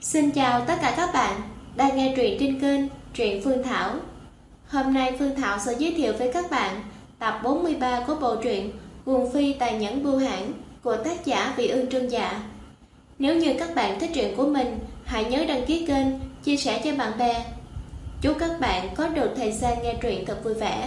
Xin chào tất cả các bạn đang nghe truyện trên kênh Truyện Phương Thảo. Hôm nay Phương Thảo sẽ giới thiệu với các bạn tập 43 của bộ truyện Guồng Phi Tàn Nhẫn Bưu Hãn của tác giả Vị Ương Trân Dạ. Nếu như các bạn thích truyện của mình, hãy nhớ đăng ký kênh, chia sẻ cho bạn bè. Chúc các bạn có được thời gian nghe truyện thật vui vẻ.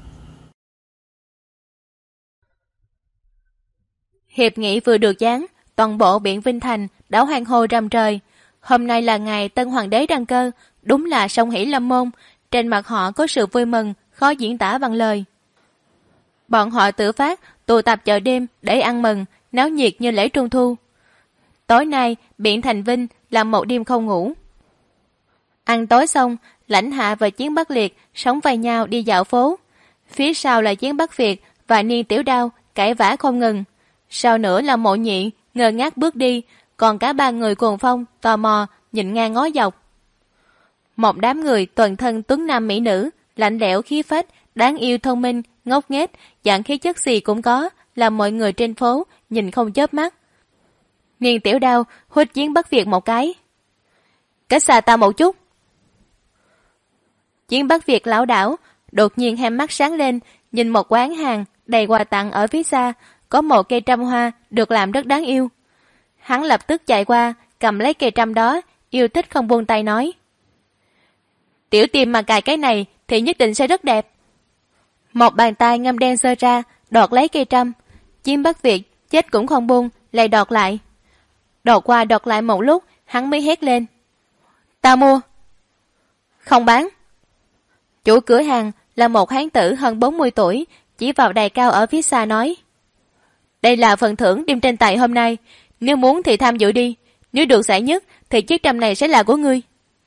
Hiệp nghị vừa được dán, toàn bộ biển Vinh Thành đã hoan hô rầm trời. Hôm nay là ngày Tân Hoàng đế đăng cơ, đúng là song hỷ lâm môn. Trên mặt họ có sự vui mừng, khó diễn tả bằng lời. Bọn họ tự phát tụ tập chợ đêm để ăn mừng, náo nhiệt như lễ trung thu. Tối nay, biển Thành Vinh làm một đêm không ngủ. Ăn tối xong, Lãnh Hạ và Chiến Bắc Liệt sóng vai nhau đi dạo phố. Phía sau là Chiến Bắc Việt và Niên Tiểu Đao cãi vã không ngừng. Sau nữa là Mộ Nhị ngơ ngác bước đi, còn cả ba người cuồng phong tò mò nhìn ngang ngó dọc. Một đám người toàn thân tuấn nam mỹ nữ, lạnh lẽo khí phách, đáng yêu thông minh, ngốc nghếch, dạng khí chất gì cũng có, làm mọi người trên phố nhìn không chớp mắt. Niên Tiểu Đao huýt Chiến Bắc Việt một cái. Cách xa ta một chút. Chiến Bắc Việt lảo đảo, đột nhiên hai mắt sáng lên, nhìn một quán hàng đầy quà tặng ở phía xa, có một cây trăm hoa được làm rất đáng yêu. Hắn lập tức chạy qua, cầm lấy cây trăm đó, yêu thích không buông tay nói. Tiểu Tiêm mà cài cái này thì nhất định sẽ rất đẹp. Một bàn tay ngăm đen giơ ra, đoạt lấy cây trăm. Chiến Bắc Việt chết cũng không buông, lại đoạt lại. Đoạt qua đoạt lại một lúc, hắn mới hét lên. Ta mua. Không bán. Chủ cửa hàng là một hán tử hơn 40 tuổi, chỉ vào đài cao ở phía xa nói. Đây là phần thưởng đêm tranh tài hôm nay, nếu muốn thì tham dự đi, nếu được giải nhất thì chiếc trăm này sẽ là của ngươi.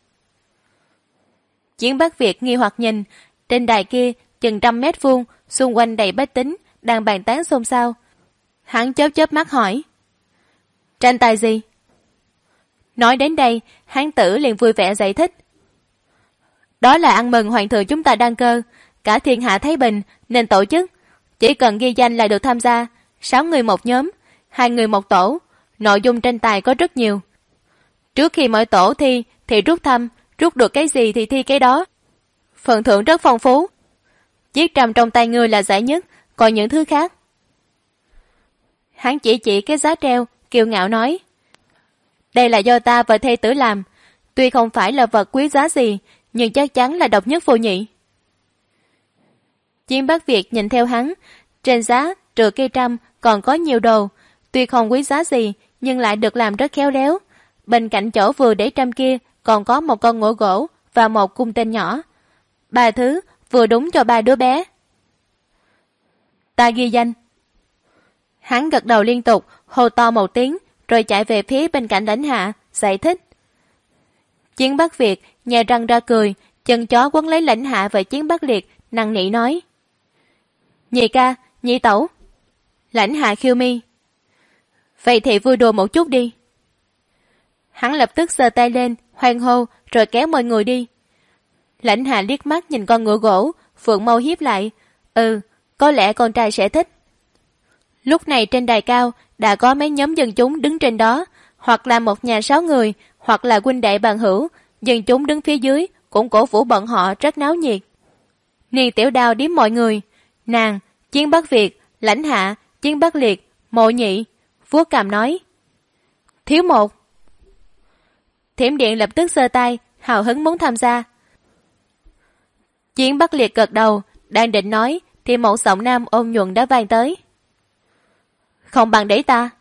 Chiến Bắc Việt nghi hoặc nhìn, trên đài kia chừng 100 mét vuông, xung quanh đầy bách tính, đang bàn tán xôn xao. Hắn chớp chớp mắt hỏi. Tranh tài gì? Nói đến đây, hán tử liền vui vẻ giải thích. Đó là ăn mừng hoàng thượng chúng ta đăng cơ, cả thiên hạ thái bình nên tổ chức, chỉ cần ghi danh là được tham gia, 6 người một nhóm, 2 người một tổ, nội dung tranh tài có rất nhiều. Trước khi mỗi tổ thi thì rút thăm, rút được cái gì thì thi cái đó. Phần thưởng rất phong phú. Chiếc trăm trong tay ngươi là giải nhất, còn những thứ khác. Hắn chỉ cái giá treo, kiêu ngạo nói. Đây là do ta và thê tử làm, tuy không phải là vật quý giá gì, nhưng chắc chắn là độc nhất vô nhị. Chiến Bắc Việt nhìn theo hắn, trên giá trừ cây trăm còn có nhiều đồ, tuy không quý giá gì nhưng lại được làm rất khéo léo. Bên cạnh chỗ vừa để trăm kia còn có một con ngựa gỗ và một cung tên nhỏ. 3 thứ vừa đúng cho 3 đứa bé. Ta ghi danh. Hắn gật đầu liên tục, hô to một tiếng, rồi chạy về phía bên cạnh Lãnh Hạ, giải thích. Chiến Bắc Việt nhè răng ra cười, chân chó quấn lấy Lãnh Hạ và Chiến Bắc Liệt, năn nỉ nói. Nhị ca, nhị tẩu. Lãnh Hạ khiêu mi. Vậy thì vui đùa một chút đi. Hắn lập tức giơ tay lên, hoan hô, rồi kéo mọi người đi. Lãnh Hạ liếc mắt nhìn con ngựa gỗ, phượng mâu hiếp lại. Có lẽ con trai sẽ thích. Lúc này trên đài cao đã có mấy nhóm dân chúng đứng trên đó, hoặc là một nhà 6 người, hoặc là huynh đệ bằng hữu. Dân chúng đứng phía dưới cũng cổ vũ bọn họ rất náo nhiệt. Niên Tiểu Đao điếm mọi người. Nàng, Chiến Bắc Việt, Lãnh Hạ, Chiến Bắc Liệt, Mộ Nhị, vuốt cằm nói. Thiếu một. Thiểm Điện lập tức giơ tay, hào hứng muốn tham gia. Chiến Bắc Liệt gật đầu, đang định nói thì một giọng nam ôn nhuận đã vang tới. Không bằng để ta.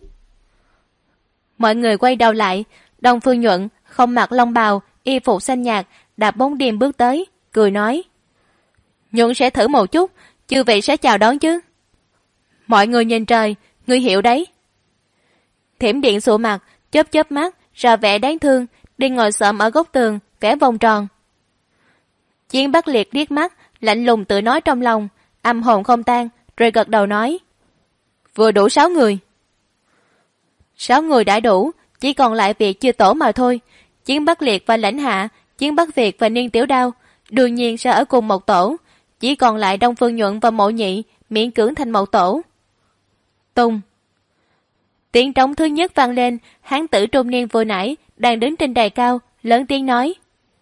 Mọi người quay đầu lại, Đông Phương Nhuận không mặc long bào, y phục xanh nhạt, đạp bóng điềm bước tới, cười nói. Nhuận sẽ thử một chút, chư vị sẽ chào đón chứ. Mọi người nhìn trời, ngươi hiểu đấy. Thiểm Điện sụ mặt, chớp chớp mắt, ra vẻ đáng thương, đi ngồi xổm ở góc tường, vẽ vòng tròn. Chiến Bắc Liệt liếc mắt, lạnh lùng tự nói trong lòng, âm hồn không tan, rồi gật đầu nói. Vừa đủ 6 người. 6 người đã đủ, chỉ còn lại việc chưa tổ mà thôi. Chiến Bắc Liệt và Lãnh Hạ, Chiến Bắc Việt và Niên Tiểu Đao đương nhiên sẽ ở cùng một tổ, chỉ còn lại Đông Phương Nhuận và Mộ Nhị miễn cưỡng thành một tổ. Tung. Tiếng trống thứ nhất vang lên, hán tử trung niên vừa nãy đang đứng trên đài cao, lớn tiếng nói: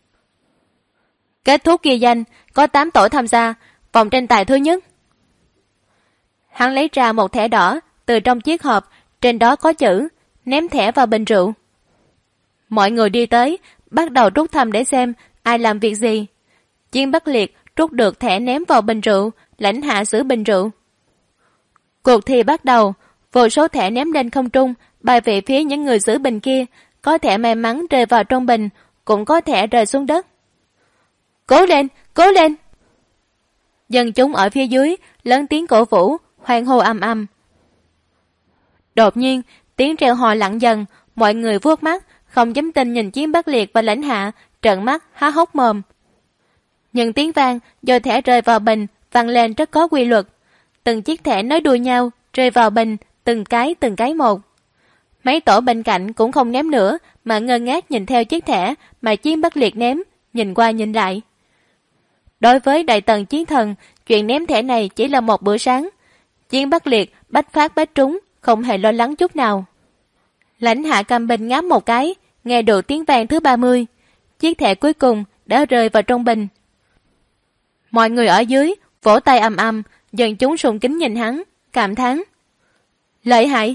Kết thúc ghi danh, có 8 tổ tham gia, vòng tranh tài thứ nhất. Hắn lấy ra một thẻ đỏ từ trong chiếc hộp, trên đó có chữ, ném thẻ vào bình rượu. Mọi người đi tới, bắt đầu rút thăm để xem ai làm việc gì. Chiến Bắc Liệt rút được thẻ ném vào bình rượu, lãnh hạ giữ bình rượu. Cuộc thi bắt đầu, vô số thẻ ném lên không trung, bay về phía những người giữ bình kia, có thẻ may mắn rơi vào trong bình, cũng có thẻ rơi xuống đất. Cố lên, cố lên! Dân chúng ở phía dưới lớn tiếng cổ vũ, hoan hô ầm ầm. Đột nhiên, tiếng reo hò lặng dần, mọi người vuốt mắt, không dám tin nhìn Chiến Bắc Liệt và lãnh hạ, trợn mắt há hốc mồm. Những tiếng vang do thẻ rơi vào bình vang lên rất có quy luật. Từng chiếc thẻ nối đuôi nhau rơi vào bình, từng cái một. Mấy tổ bên cạnh cũng không ném nữa, mà ngơ ngác nhìn theo chiếc thẻ mà Chiến Bắc Liệt ném, nhìn qua nhìn lại. Đối với Đại Tần Chiến Thần, chuyện ném thẻ này chỉ là một bữa sáng. Chiến Bắc Liệt bách phát bách trúng, không hề lo lắng chút nào. Lãnh hạ cầm bình ngáp một cái, nghe được tiếng vang thứ 30. Chiếc thẻ cuối cùng đã rơi vào trong bình. Mọi người ở dưới vỗ tay ầm ầm, dân chúng sùng kính nhìn hắn, cảm thán: lợi hại!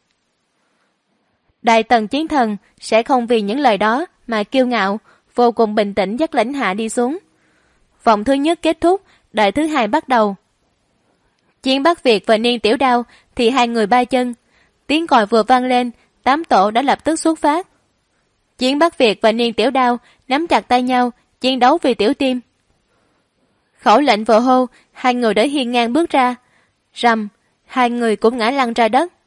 Đại Tần Chiến Thần sẽ không vì những lời đó mà kiêu ngạo, vô cùng bình tĩnh dắt lãnh hạ đi xuống. Vòng thứ nhất kết thúc, đại thứ hai bắt đầu. Chiến Bắc Việt và Niên Tiểu Đao thì hai người ba chân. Tiếng còi vừa vang lên, 8 tổ đã lập tức xuất phát. Chiến Bắc Việt và Niên Tiểu Đao nắm chặt tay nhau, chiến đấu vì tiểu tim. Khẩu lệnh vừa hô, hai người đã hiên ngang bước ra. Rầm, hai người cũng ngã lăn ra đất.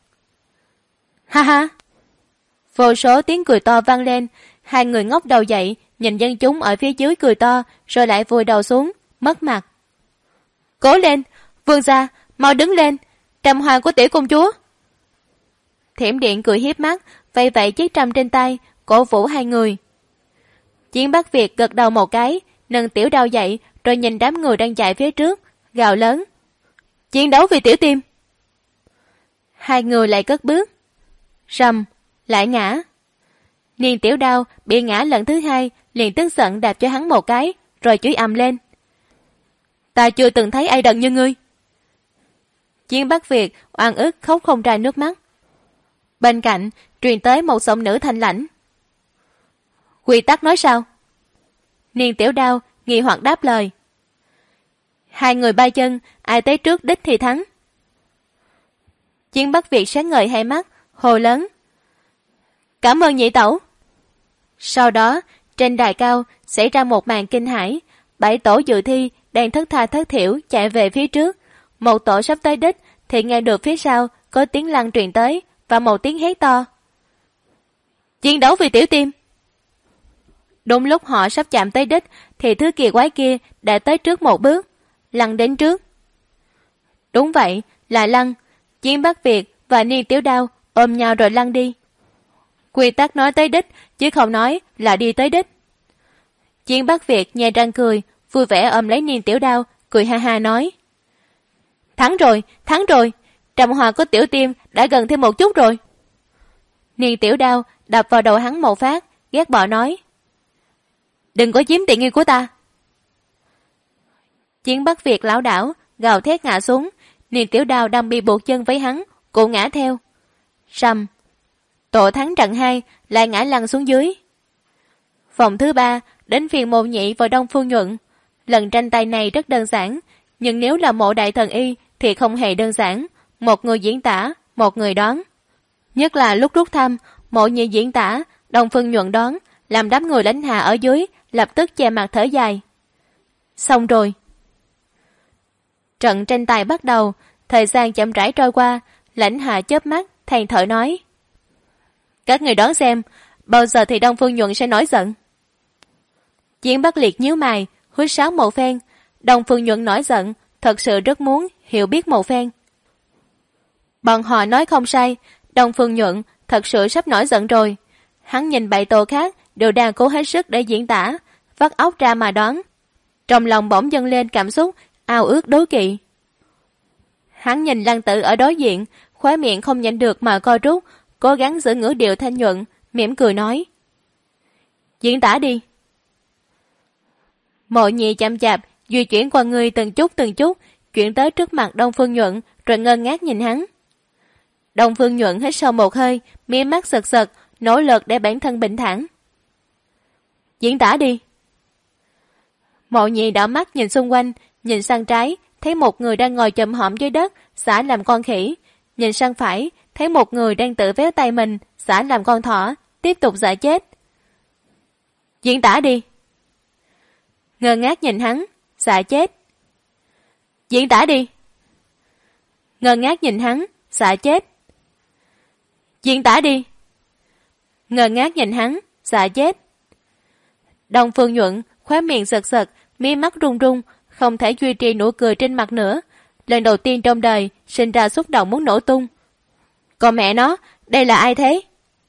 Ha ha! Vô số tiếng cười to vang lên, hai người ngóc đầu dậy, nhìn dân chúng ở phía dưới cười to, rồi lại vùi đầu xuống, mất mặt. Cố lên, vương gia, mau đứng lên, trầm hoa của tiểu công chúa. Thiểm Điện cười hiếp mắt, vẫy vẫy chiếc trầm trên tay, cổ vũ hai người. Chiến Bắc Việt gật đầu một cái, nâng Tiểu Đao dậy, rồi nhìn đám người đang chạy phía trước, gào lớn: chiến đấu vì tiểu tim. Hai người lại cất bước. Rầm, lại ngã. Niên Tiểu Đao bị ngã lần thứ hai, liền tức giận đạp cho hắn một cái, rồi chửi ầm lên: ta chưa từng thấy ai đần như ngươi. Chiến Bắc Việt oan ức khóc không ra nước mắt. Bên cạnh truyền tới một giọng nữ thanh lãnh: quy tắc nói sao? Niên Tiểu Đao nghi hoặc đáp lời: hai người ba chân, ai tới trước đích thì thắng. Chiến Bắc Việt sáng ngời hai mắt, hồ lớn: cảm ơn nhị tẩu. Sau đó, trên đài cao xảy ra một màn kinh hãi. 7 tổ dự thi đang thất tha thất thểu chạy về phía trước. Một tổ sắp tới đích thì nghe được phía sau có tiếng lăn truyền tới và một tiếng hét to: chiến đấu vì tiểu tim. Đúng lúc họ sắp chạm tới đích thì thứ kỳ quái kia đã tới trước một bước, lăn đến trước. Đúng vậy, là lăn. Chiến Bắc Việt và Niên Tiểu Đao ôm nhau rồi lăn đi. Quy tắc nói tới đích chứ không nói là đi tới đích. Chiến Bắc Việt nhe răng cười, vui vẻ ôm lấy Niên Tiểu Đao, cười ha ha nói: thắng rồi, thắng rồi, trầm hòa của tiểu tim đã gần thêm một chút rồi. Niên Tiểu Đao đập vào đầu hắn một phát, ghét bỏ nói: đừng có chiếm tiện nghi của ta. Chiến Bắc Việt lảo đảo gào thét ngã xuống. Niên Tiểu Đao đang bị buộc chân với hắn, cũng ngã theo. Rầm, tổ thắng trận 2 lại ngã lăn xuống dưới. Vòng thứ 3 đến phiên Mộ Nhị và Đông Phương Nhuận. Lần tranh tài này rất đơn giản, nhưng nếu là Mộ Đại Thần Y thì không hề đơn giản. Một người diễn tả, một người đoán. Nhất là lúc rút thăm, Mộ Nhị diễn tả, Đông Phương Nhuận đoán, làm đám người lãnh hạ ở dưới lập tức che mặt thở dài. Xong rồi. Trận tranh tài bắt đầu, thời gian chậm rãi trôi qua. Lãnh hạ chớp mắt, than thở nói: các người đoán xem, bao giờ thì Đông Phương Nhuận sẽ nổi giận? Chiến Bắc Liệt nhíu mày, huýt sáo một phen. Đông Phương Nhuận nổi giận, thật sự rất muốn hiểu biết một phen. Bọn họ nói không sai, Đông Phương Nhuận thật sự sắp nổi giận rồi. Hắn nhìn 7 tổ khác đều đang cố hết sức để diễn tả, vắt óc ra mà đoán. Trong lòng bỗng dâng lên cảm xúc ao ước đố kỵ. Hắn nhìn Lăng Tự ở đối diện, khóe miệng không nhịn được mà co rút, cố gắng giữ ngữ điệu thanh nhuận, mỉm cười nói. Diễn tả đi. Mộ Nhị chậm chạp di chuyển qua người từng chút, chuyển tới trước mặt Đông Phương Nhuận, rồi ngơ ngác nhìn hắn. Đông Phương Nhuận hít sâu một hơi, mí mắt sật sật, nỗ lực để bản thân bình thản. Diễn tả đi. Mộ Nhị đảo mắt nhìn xung quanh, nhìn sang trái, thấy một người đang ngồi chồm hổm dưới đất, xả làm con khỉ. Nhìn sang phải, thấy một người đang tự véo tay mình, xả làm con thỏ, tiếp tục dọa chết. Diễn tả đi. Ngơ ngác nhìn hắn, xả chết. Diễn tả đi. Ngơ ngác nhìn hắn, xả chết. Diễn tả đi. Ngơ ngác nhìn hắn, xả chết. Đông Phương Nhuận khóe miệng sật sật, mí mắt run run, không thể duy trì nụ cười trên mặt nữa. Lần đầu tiên trong đời sinh ra xúc động muốn nổ tung. Còn mẹ nó, đây là ai thế?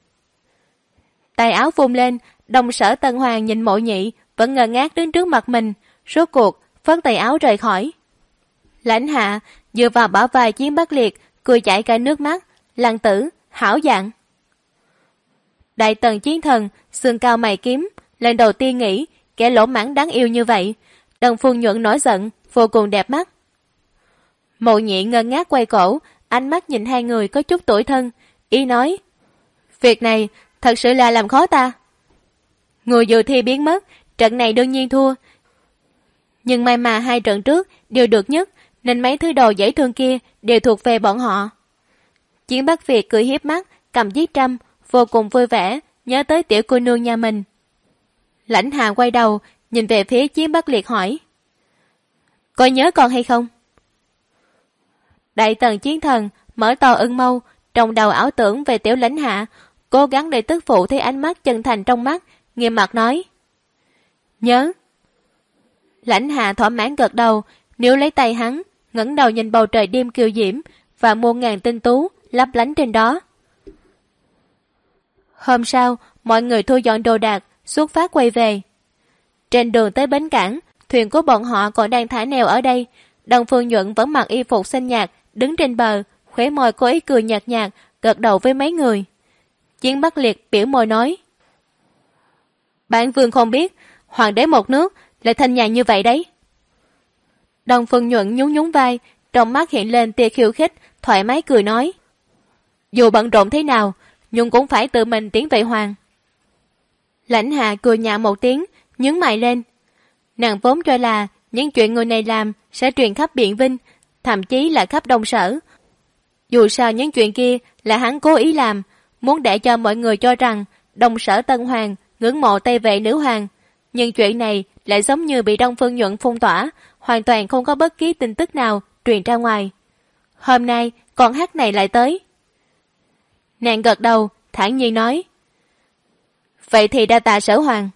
Tay áo vung lên, Đông Sở Tân Hoàng nhìn Mộ Nhị vẫn ngơ ngác đứng trước mặt mình, rốt cuộc phất tay áo rời khỏi. Lãnh Hạ dựa vào bả vai Chiến Bắc Liệt, cười chảy cả nước mắt. Lăng tử, hảo dạng. Đại Tần Chiến Thần xương cao mày kiếm, lần đầu tiên nghĩ kẻ lỗ mãng đáng yêu như vậy. Đông Phương Nhuận nổi giận, vô cùng đẹp mắt. Mộ Nhị ngơ ngác quay cổ, ánh mắt nhìn hai người có chút tủi thân, ý nói: việc này thật sự là làm khó ta. Người dự thi biến mất, trận này đương nhiên thua. Nhưng may mà hai trận trước đều được nhất, nên mấy thứ đồ dễ thương kia đều thuộc về bọn họ. Chiến Bắc Việt cười hiếp mắt, cầm chiếc trăm, vô cùng vui vẻ, nhớ tới tiểu cô nương nhà mình. Lãnh Hạ quay đầu, nhìn về phía Chiến Bắc Liệt hỏi: có nhớ con hay không? Đại Tần Chiến Thần mở to ưng mâu, trong đầu ảo tưởng về tiểu Lãnh Hạ, cố gắng để tức phụ thấy ánh mắt chân thành trong mắt, nghiêm mặt nói: nhớ. Lãnh Hạ thỏa mãn gật đầu, níu lấy tay hắn, ngẩng đầu nhìn bầu trời đêm kiều diễm và muôn ngàn tinh tú lấp lánh trên đó. Hôm sau, mọi người thu dọn đồ đạc, xuất phát quay về. Trên đường tới bến cảng, thuyền của bọn họ còn đang thả neo ở đây. Đông Phương Nhuận vẫn mặc y phục xanh nhạt, đứng trên bờ, khóe môi có ý cười nhạt nhạt, gật đầu với mấy người. Chiến Bắc Liệt biểu môi nói: bản vương không biết, hoàng đế một nước lại thanh nhàn như vậy đấy. Đông Phương Nhuận nhún nhún vai, trong mắt hiện lên tia khiêu khích, thoải mái cười nói: dù bận rộn thế nào, nhưng cũng phải tự mình tiến về hoàng. Lãnh Hạ cười nhạo một tiếng, nhướng mày lên. Nàng vốn cho là những chuyện người này làm sẽ truyền khắp Biện Vinh, thậm chí là khắp Đông Sở. Dù sao những chuyện kia là hắn cố ý làm, muốn để cho mọi người cho rằng Đông Sở Tân Hoàng ngưỡng mộ Tây Vệ nữ hoàng. Nhưng chuyện này lại giống như bị Đông Phương Nhuận phong tỏa, hoàn toàn không có bất kỳ tin tức nào truyền ra ngoài. Hôm nay con hát này lại tới. Nàng gật đầu, thản nhiên nói: vậy thì đa tạ Sở Hoàng.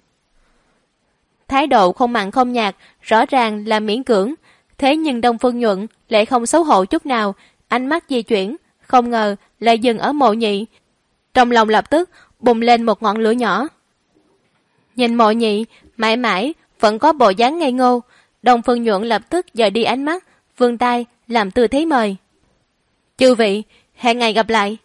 Thái độ không mặn không nhạt, rõ ràng là miễn cưỡng. Thế nhưng Đông Phương Nhuận lại không xấu hổ chút nào, ánh mắt di chuyển, không ngờ lại dừng ở Mộ Nhị. Trong lòng lập tức bùng lên một ngọn lửa nhỏ. Nhìn Mộ Nhị, mãi mãi vẫn có bộ dáng ngây ngô. Đông Phương Nhuận lập tức dời đi ánh mắt, vươn tay làm tư thế mời: chư vị, hẹn ngày gặp lại.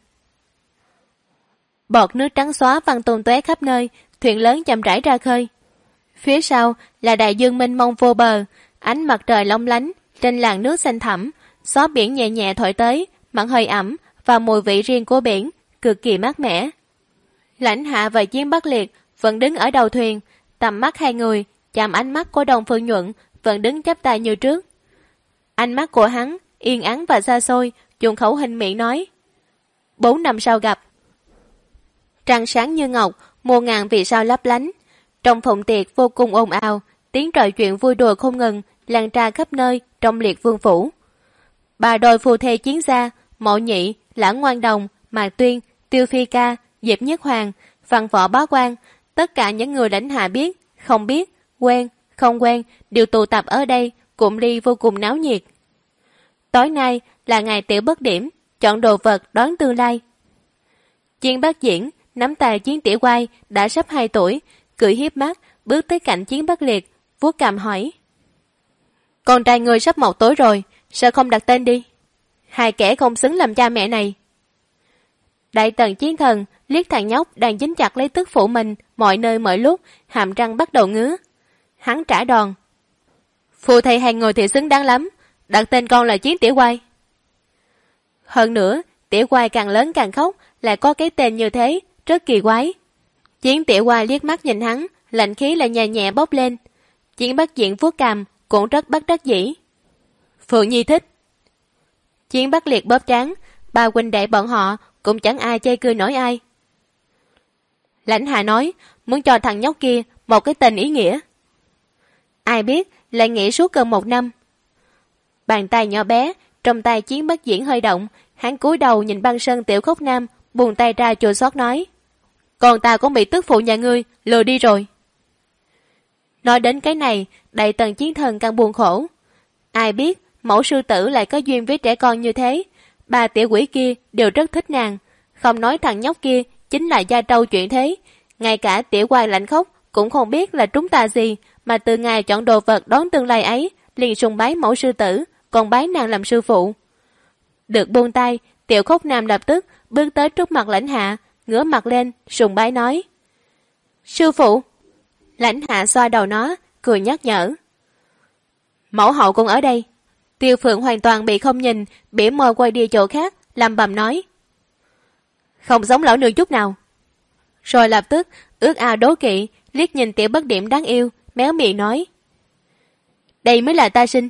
Bọt nước trắng xóa văng tung tóe khắp nơi, thuyền lớn chậm rãi ra khơi. Phía sau là đại dương mênh mông vô bờ, ánh mặt trời long lánh trên làn nước xanh thẳm, gió biển nhẹ nhẹ thổi tới, mặn hơi ẩm và mùi vị riêng của biển, cực kỳ mát mẻ. Lãnh Hạ và Chiến Bắc Liệt vẫn đứng ở đầu thuyền, tầm mắt hai người chạm ánh mắt của Đông Phương Nhuận vẫn đứng chắp tay như trước. Ánh mắt của hắn yên ắng và xa xôi, dùng khẩu hình miệng nói: 4 năm sau gặp. Trăng sáng như ngọc, muôn ngàn vì sao lấp lánh. Trong phòng tiệc vô cùng ồn ào, tiếng trò chuyện vui đùa không ngừng lan ra khắp nơi trong Liệt Vương phủ. Bà đôi phu thê chiến gia, Mộ Nhị, Lãng Ngoan Đồng, Mạc Tuyên, Tiêu Phi Ca, Diệp Nhất Hoàng, Văn Võ Bá Quan, tất cả những người Lãnh Hạ biết, không biết, quen, không quen đều tụ tập ở đây, cụm ly vô cùng náo nhiệt. Tối nay là ngày tiểu bất điểm, chọn đồ vật đoán tương lai. Chiến Bắc Diễn nắm tay Chiến Tiểu Quai đã sắp 2 tuổi, cười hiếp mắt bước tới cạnh Chiến Bắc Liệt, vuốt cằm hỏi: con trai ngươi sắp 1 tuổi rồi, sao không đặt tên đi? Hai kẻ không xứng làm cha mẹ này. Đại tần chiến thần liếc thằng nhóc đang dính chặt lấy tức phụ mình mọi nơi mọi lúc, hàm răng bắt đầu ngứa. Hắn trả đòn. Phụ thầy hai người thì xứng đáng lắm, đặt tên con là Chiến Tiểu Quai. Hơn nữa, Tiểu Quai càng lớn càng khóc, lại có cái tên như thế, rất kỳ quái. Chiến Tiểu Quai liếc mắt nhìn hắn, lạnh khí lại nhẹ nhẹ bốc lên. Chiến Bất Diện vuốt cằm, cũng rất bất đắc dĩ. Phượng Nhi thích. Chiến Bắc Liệt bóp trán, ba huynh đệ bọn họ cũng chẳng ai chê cười nổi ai. Lãnh Hạ nói, muốn cho thằng nhóc kia một cái tên ý nghĩa. Ai biết, lại nghĩ suốt gần 1 năm. Bàn tay nhỏ bé, trong tay Chiến Bất Diễn hơi động, hắn cúi đầu nhìn băng sơn Tiểu Khốc Nam, buông tay ra chua xót nói. Còn ta cũng bị tức phụ nhà ngươi lừa đi rồi. Nói đến cái này, Đại Tần Chiến Thần càng buồn khổ. Ai biết, mẫu sư tử lại có duyên với trẻ con như thế. Ba tiểu quỷ kia đều rất thích nàng. Không nói thằng nhóc kia chính là gia trâu chuyện thế. Ngay cả Tiểu Quai lạnh khóc cũng không biết là trúng tà gì, mà từ ngày chọn đồ vật đón tương lai ấy, liền sùng bái mẫu sư tử, còn bái nàng làm sư phụ. Được buông tay, Tiểu Khốc Nam lập tức bước tới trước mặt Lãnh Hạ, ngửa mặt lên, sùng bái nói. Sư phụ! Lãnh Hạ xoa đầu nó, cười nhắc nhở. Mẫu hậu cũng ở đây. Tiêu Phượng hoàn toàn bị không nhìn, bỉa môi quay đi chỗ khác, lẩm bẩm nói. Không giống lão nương chút nào. Rồi lập tức ước ao đố kỵ, liếc nhìn Tiểu Bất Điểm đáng yêu, méo miệng nói. Đây mới là ta sinh.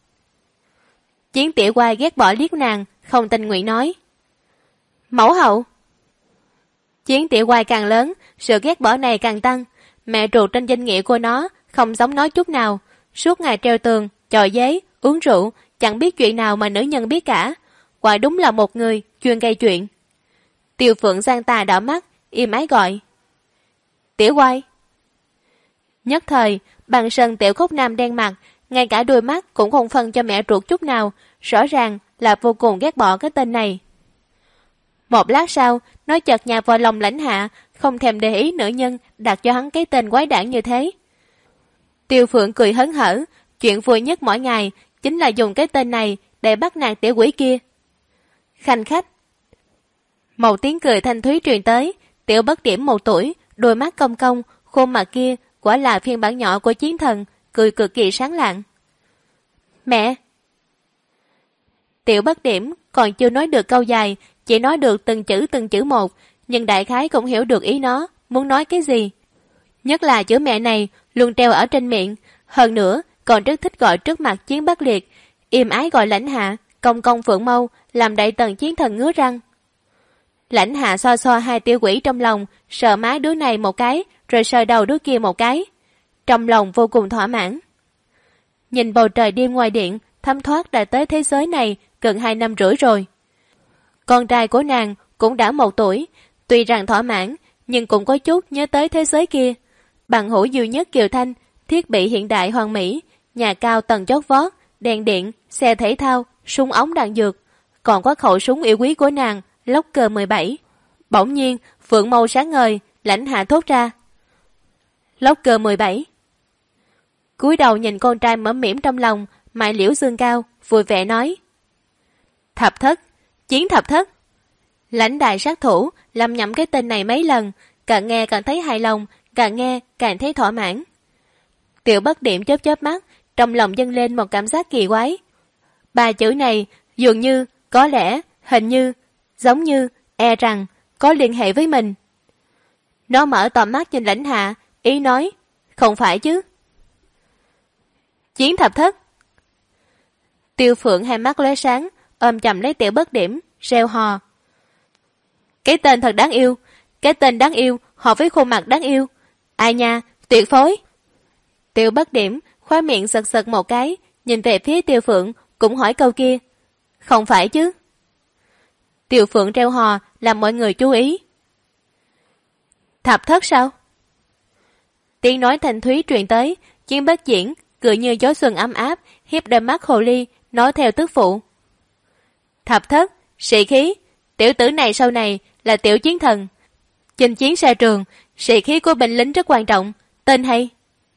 Chiến Tiểu Quai ghét bỏ liếc nàng, không tình nguyện nói. Mẫu hậu! Chiến Tiểu Quai càng lớn, sự ghét bỏ này càng tăng. Mẹ ruột trên danh nghĩa của nó không giống nó chút nào, suốt ngày treo tường, chọi giấy, uống rượu, chẳng biết chuyện nào mà nữ nhân biết cả. Quả đúng là một người chuyên gây chuyện. Tiêu Phượng giang tà đỏ mắt, im ái gọi. Tiểu Quai! Nhất thời, bằng sân Tiểu Khốc Nam đen mặt, ngay cả đôi mắt cũng không phân cho mẹ ruột chút nào, rõ ràng là vô cùng ghét bỏ cái tên này. Một lát sau, nó chợt nhào vào lòng Lãnh Hạ, không thèm để ý nữ nhân đặt cho hắn cái tên quái đản như thế. Tiêu Phượng cười hớn hở, chuyện vui nhất mỗi ngày chính là dùng cái tên này để bắt nạt tiểu quỷ kia. Khanh khách! Một tiếng cười thanh thúy truyền tới, Tiểu Bất Điểm 1 tuổi, đôi mắt cong cong, khuôn mặt kia quả là phiên bản nhỏ của chiến thần, cười cực kỳ sáng lạng. Mẹ! Tiểu Bất Điểm còn chưa nói được câu dài, chỉ nói được từng chữ một, nhưng đại khái cũng hiểu được ý nó, muốn nói cái gì. Nhất là chữ mẹ này luôn treo ở trên miệng, hơn nữa còn rất thích gọi trước mặt Chiến Bắc Liệt, im ái gọi Lãnh Hạ, công công phượng mâu, làm Đại Tần Chiến Thần ngứa răng. Lãnh Hạ xoa xoa hai tiểu quỷ trong lòng, sờ má đứa này một cái, rồi sờ đầu đứa kia một cái. Trong lòng vô cùng thỏa mãn. Nhìn bầu trời đêm ngoài điện, thấm thoát đã tới thế giới này gần 2 năm rưỡi rồi. Con trai của nàng cũng đã 1 tuổi, tuy rằng thỏa mãn, nhưng cũng có chút nhớ tới thế giới kia. Bằng hữu duy nhất Kiều Thanh, thiết bị hiện đại hoàn mỹ, nhà cao tầng chót vót, đèn điện, xe thể thao, súng ống đạn dược, còn có khẩu súng yêu quý của nàng, Locker 17. Bỗng nhiên, phượng mâu sáng ngời, Lãnh Hạ thốt ra. Locker 17. Cúi đầu nhìn con trai mẫm mỉm trong lòng, mày liễu dương cao, vui vẻ nói. Thập thất, Chiến thập thất. Lãnh đại sát thủ, lầm nhầm cái tên này mấy lần, càng nghe càng thấy hài lòng, càng nghe càng thấy thỏa mãn. Tiểu Bất Điểm chớp chớp mắt, trong lòng dâng lên một cảm giác kỳ quái. 3 chữ này dường như, có lẽ, hình như, giống như, e rằng có liên hệ với mình. Nó mở to mắt nhìn Lãnh Hạ, ý nói, không phải chứ. Chiến thập thất. Tiêu Phượng hai mắt lóe sáng, ôm chầm lấy Tiểu Bất Điểm, reo hò. Cái tên thật đáng yêu, cái tên đáng yêu hợp với khuôn mặt đáng yêu. Ai nha, tuyệt phối. Tiểu Bất Điểm khóe miệng sật sật một cái, nhìn về phía Tiêu Phượng, cũng hỏi câu kia. Không phải chứ. Tiêu Phượng reo hò, làm mọi người chú ý. Thập thất sao? Tiếng nói thanh thúy truyền tới, Chiến Bất Diễn cười như gió xuân ấm áp, hiếp đôi mắt hồ ly, nói theo tức phụ. Thập thất, sĩ khí, tiểu tử này sau này là tiểu chiến thần. Chinh chiến xa trường, sĩ khí của binh lính rất quan trọng, tên hay.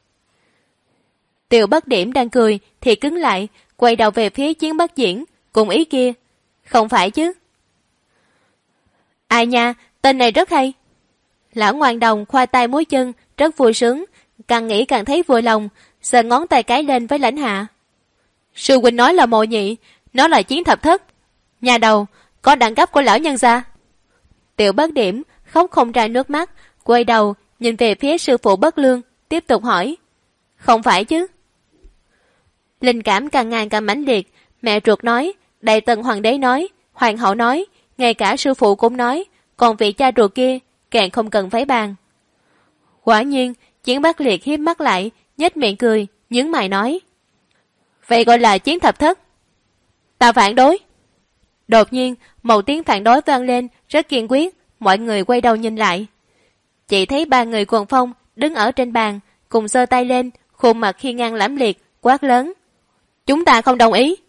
Tiểu Bất Điểm đang cười thì cứng lại, quay đầu về phía Chiến Bất Diễn, cùng ý kia. Không phải chứ. Ai nha, tên này rất hay. Lão ngoan đồng khoa tay múa chân, rất vui sướng, càng nghĩ càng thấy vui lòng, giơ ngón tay cái lên với Lãnh Hạ. Sư huynh nói là mộ nhị, nó là chiến thập thất. Nhà đầu, có đẳng cấp của lão nhân gia. Tiểu Bất Điểm khóc không ra nước mắt, quay đầu nhìn về phía sư phụ Bất Lương, tiếp tục hỏi. Không phải chứ? Linh cảm càng ngày càng mãnh liệt, mẹ ruột nói, Đại Tần hoàng đế nói, hoàng hậu nói, ngay cả sư phụ cũng nói, còn vị cha ruột kia càng không cần phải bàn. Quả nhiên, Chiến Bắc Liệt hiếp mắt lại, nhếch miệng cười, nhướng mày nói. Vậy gọi là chiến thập thất. Ta phản đối. Đột nhiên, một tiếng phản đối vang lên, rất kiên quyết, mọi người quay đầu nhìn lại. Chỉ thấy ba người quần phong đứng ở trên bàn, cùng giơ tay lên, khuôn mặt khi ngang lãm liệt, quát lớn. Chúng ta không đồng ý.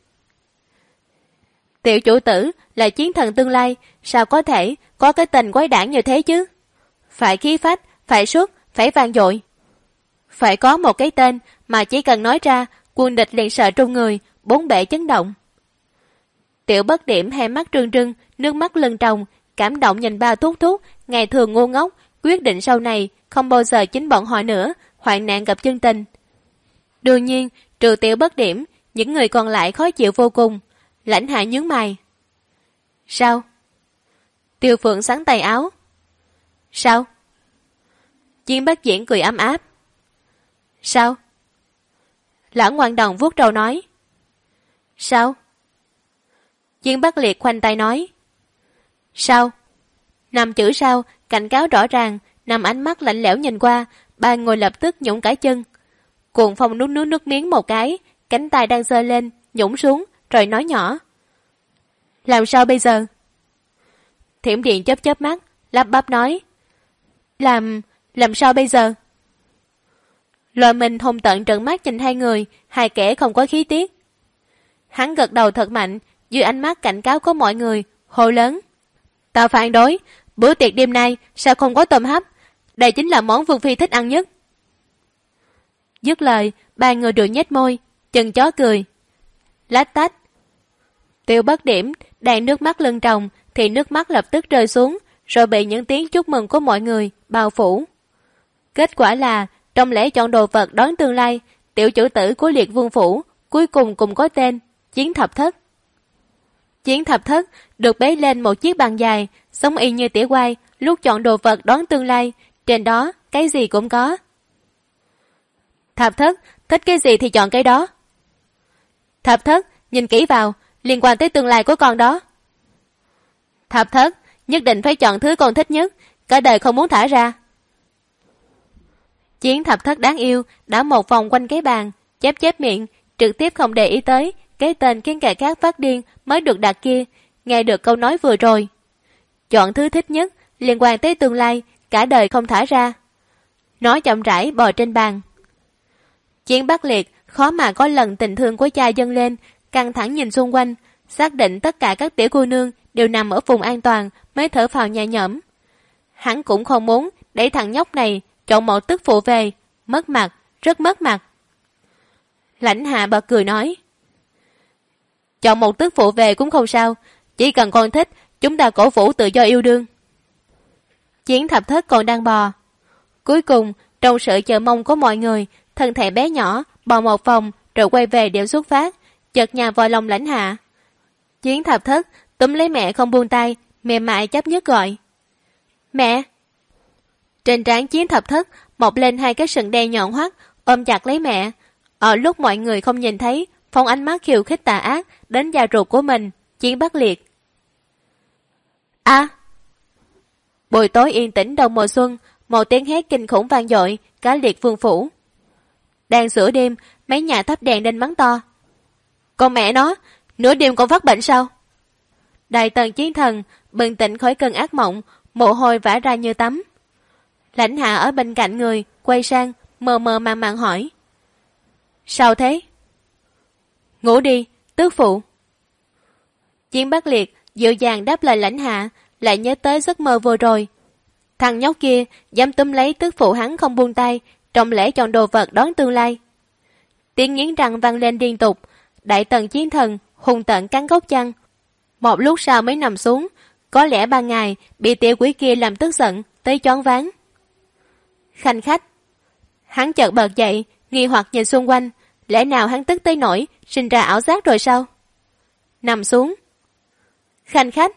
Tiểu chủ tử là chiến thần tương lai, sao có thể có cái tình quái đản như thế chứ? Phải khí phách, phải xuất, phải vang dội. Phải có một cái tên mà chỉ cần nói ra, quân địch liền sợ trung người, bốn bể chấn động. Tiểu Bất Điểm hai mắt trừng trừng, nước mắt lưng tròng, cảm động nhìn ba thúc thúc, ngày thường ngu ngốc, quyết định sau này không bao giờ chính bọn họ nữa, hoạn nạn gặp chân tình. Đương nhiên, trừ Tiểu Bất Điểm, những người còn lại khó chịu vô cùng. Lãnh Hạ nhướng mày. Sao? Tiêu Phượng xắn tay áo. Sao? Chiến Bất Diễn cười ấm áp. Sao? Lão ngoan đồng vuốt râu nói. Sao? Chiến Bắc Liệt khoanh tay nói. Sao? 5 chữ sao, cảnh cáo rõ ràng, 5 ánh mắt lạnh lẽo nhìn qua, ba người lập tức nhũng cả chân. Cuồng Phong nuốt nước miếng một cái, cánh tay đang giơ lên, nhũng xuống, rồi nói nhỏ. Làm sao bây giờ? Thiểm Điện chớp mắt, lắp bắp nói. Làm sao bây giờ? Lôi Minh hung tận trợn mắt nhìn hai người, hai kẻ không có khí tiết. Hắn gật đầu thật mạnh, dưới ánh mắt cảnh cáo của mọi người, hô lớn. Ta phản đối, bữa tiệc đêm nay sao không có tôm hấp? Đây chính là món Vương Phi thích ăn nhất. Dứt lời, ba người đều nhếch môi, chân chó cười. Lách tách. Tiểu Bất Điểm đang nước mắt lưng tròng thì nước mắt lập tức rơi xuống, rồi bị những tiếng chúc mừng của mọi người bao phủ. Kết quả là trong lễ chọn đồ vật đón tương lai, tiểu chủ tử của Liệt Vương phủ cuối cùng cũng có tên Chiến Thập Thất. Chiến Thập Thất được bế lên một chiếc bàn dài, giống y như tỉa quai lúc chọn đồ vật đón tương lai, trên đó cái gì cũng có. Thập Thất thích cái gì thì chọn cái đó. Thập Thất nhìn kỹ vào, liên quan tới tương lai của con đó. Thập Thất nhất định phải chọn thứ con thích nhất, cả đời không muốn thả ra. Chiến Thập Thất đáng yêu đã một vòng quanh cái bàn, chép miệng, trực tiếp không để ý tới cái tên khiến kẻ khác phát điên mới được đặt kia, nghe được câu nói vừa rồi. Chọn thứ thích nhất, liên quan tới tương lai, cả đời không thả ra. Nó chậm rãi bò trên bàn. Chiến Bắc Liệt khó mà có lần tình thương của cha dâng lên, căng thẳng nhìn xung quanh, xác định tất cả các tiểu cô nương đều nằm ở vùng an toàn mới thở phào nhẹ nhõm. Hắn cũng không muốn để thằng nhóc này chọn một tức phụ về, mất mặt, rất mất mặt. Lãnh Hạ bật cười nói. Chọn một tức phụ về cũng không sao, chỉ cần con thích, chúng ta cổ vũ tự do yêu đương. Chiến Thập Thất còn đang bò. Cuối cùng, trong sự chờ mong của mọi người, thân thể bé nhỏ bò một vòng rồi quay về điểm xuất phát, chợt nhào vào lòng Lãnh Hạ. Chiến Thập Thất túm lấy mẹ không buông tay, mềm mại chấp nhất gọi. Mẹ! Trên trán Chiến Thập Thất mọc lên hai cái sừng đen nhọn hoắt, ôm chặt lấy mẹ. Ở lúc mọi người không nhìn thấy, phóng ánh mắt khiêu khích tà ác đến da ruột của mình, Chiến Bắc Liệt. Buổi tối yên tĩnh đầu mùa xuân, một tiếng hét kinh khủng vang dội, cả Liệt Vương phủ. Đang giữa đêm, mấy nhà thắp đèn lên mắng to. Con mẹ nó, nửa đêm còn phát bệnh sao? Đại Tần Chiến Thần bừng tỉnh khỏi cơn ác mộng, mồ hôi vã ra như tắm. Lãnh Hạ ở bên cạnh người, quay sang, mờ màng hỏi. Sao thế? Ngủ đi, tước phụ. Chiến Bắc Liệt dịu dàng đáp lời Lãnh Hạ, lại nhớ tới giấc mơ vừa rồi. Thằng nhóc kia dám túm lấy tước phụ hắn không buông tay, trong lễ chọn đồ vật đón tương lai. Tiếng nghiến răng vang lên liên tục, Đại Tần Chiến Thần hùng tợn cắn gốc chân. Một lúc sau mới nằm xuống, Có lẽ ban ngày bị tiểu quỷ kia làm tức giận tới choáng váng. Khanh khách. Hắn chợt bật dậy, nghi hoặc nhìn xung quanh. Lẽ nào hắn tức tới nỗi sinh ra ảo giác rồi sao? Nằm xuống. Khanh khách.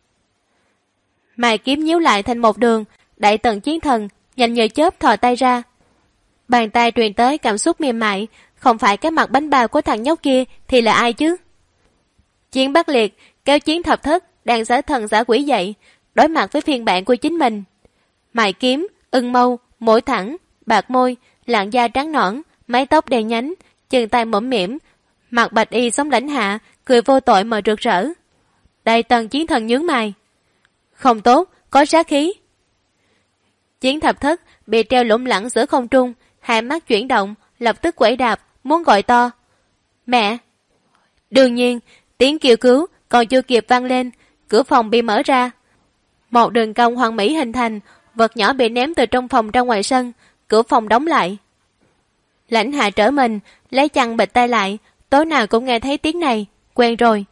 Mày kiếm nhíu lại thành một đường. Đại tần chiến thần nhanh như chớp thò tay ra. Bàn tay truyền tới cảm xúc mềm mại. Không phải cái mặt bánh bao của thằng nhóc kia thì là ai chứ? Chiến Bắc Liệt kéo Chiến Thập Thất đang giả thần giả quỷ dậy, đối mặt với phiên bản của chính mình. Mày kiếm, ưng mâu, mũi thẳng, bạc môi, làn da trắng nõn, mái tóc đen nhánh, chân tay mõm mỉm, mặt bạch y sống lãnh hạ, cười vô tội mà rực rỡ. Đại tần chiến thần nhướng mày. Không tốt, có sát khí. Chiến Thập Thất bị treo lủng lẳng giữa không trung, hai mắt chuyển động, lập tức quẩy đạp, muốn gọi to. Mẹ! Đương nhiên, tiếng kêu cứu còn chưa kịp vang lên, cửa phòng bị mở ra. Một đường cong hoàn mỹ hình thành, vật nhỏ bị ném từ trong phòng ra ngoài sân, cửa phòng đóng lại. Lãnh hạ trở mình, lấy chăn bịt tay lại, tối nào cũng nghe thấy tiếng này, quen rồi.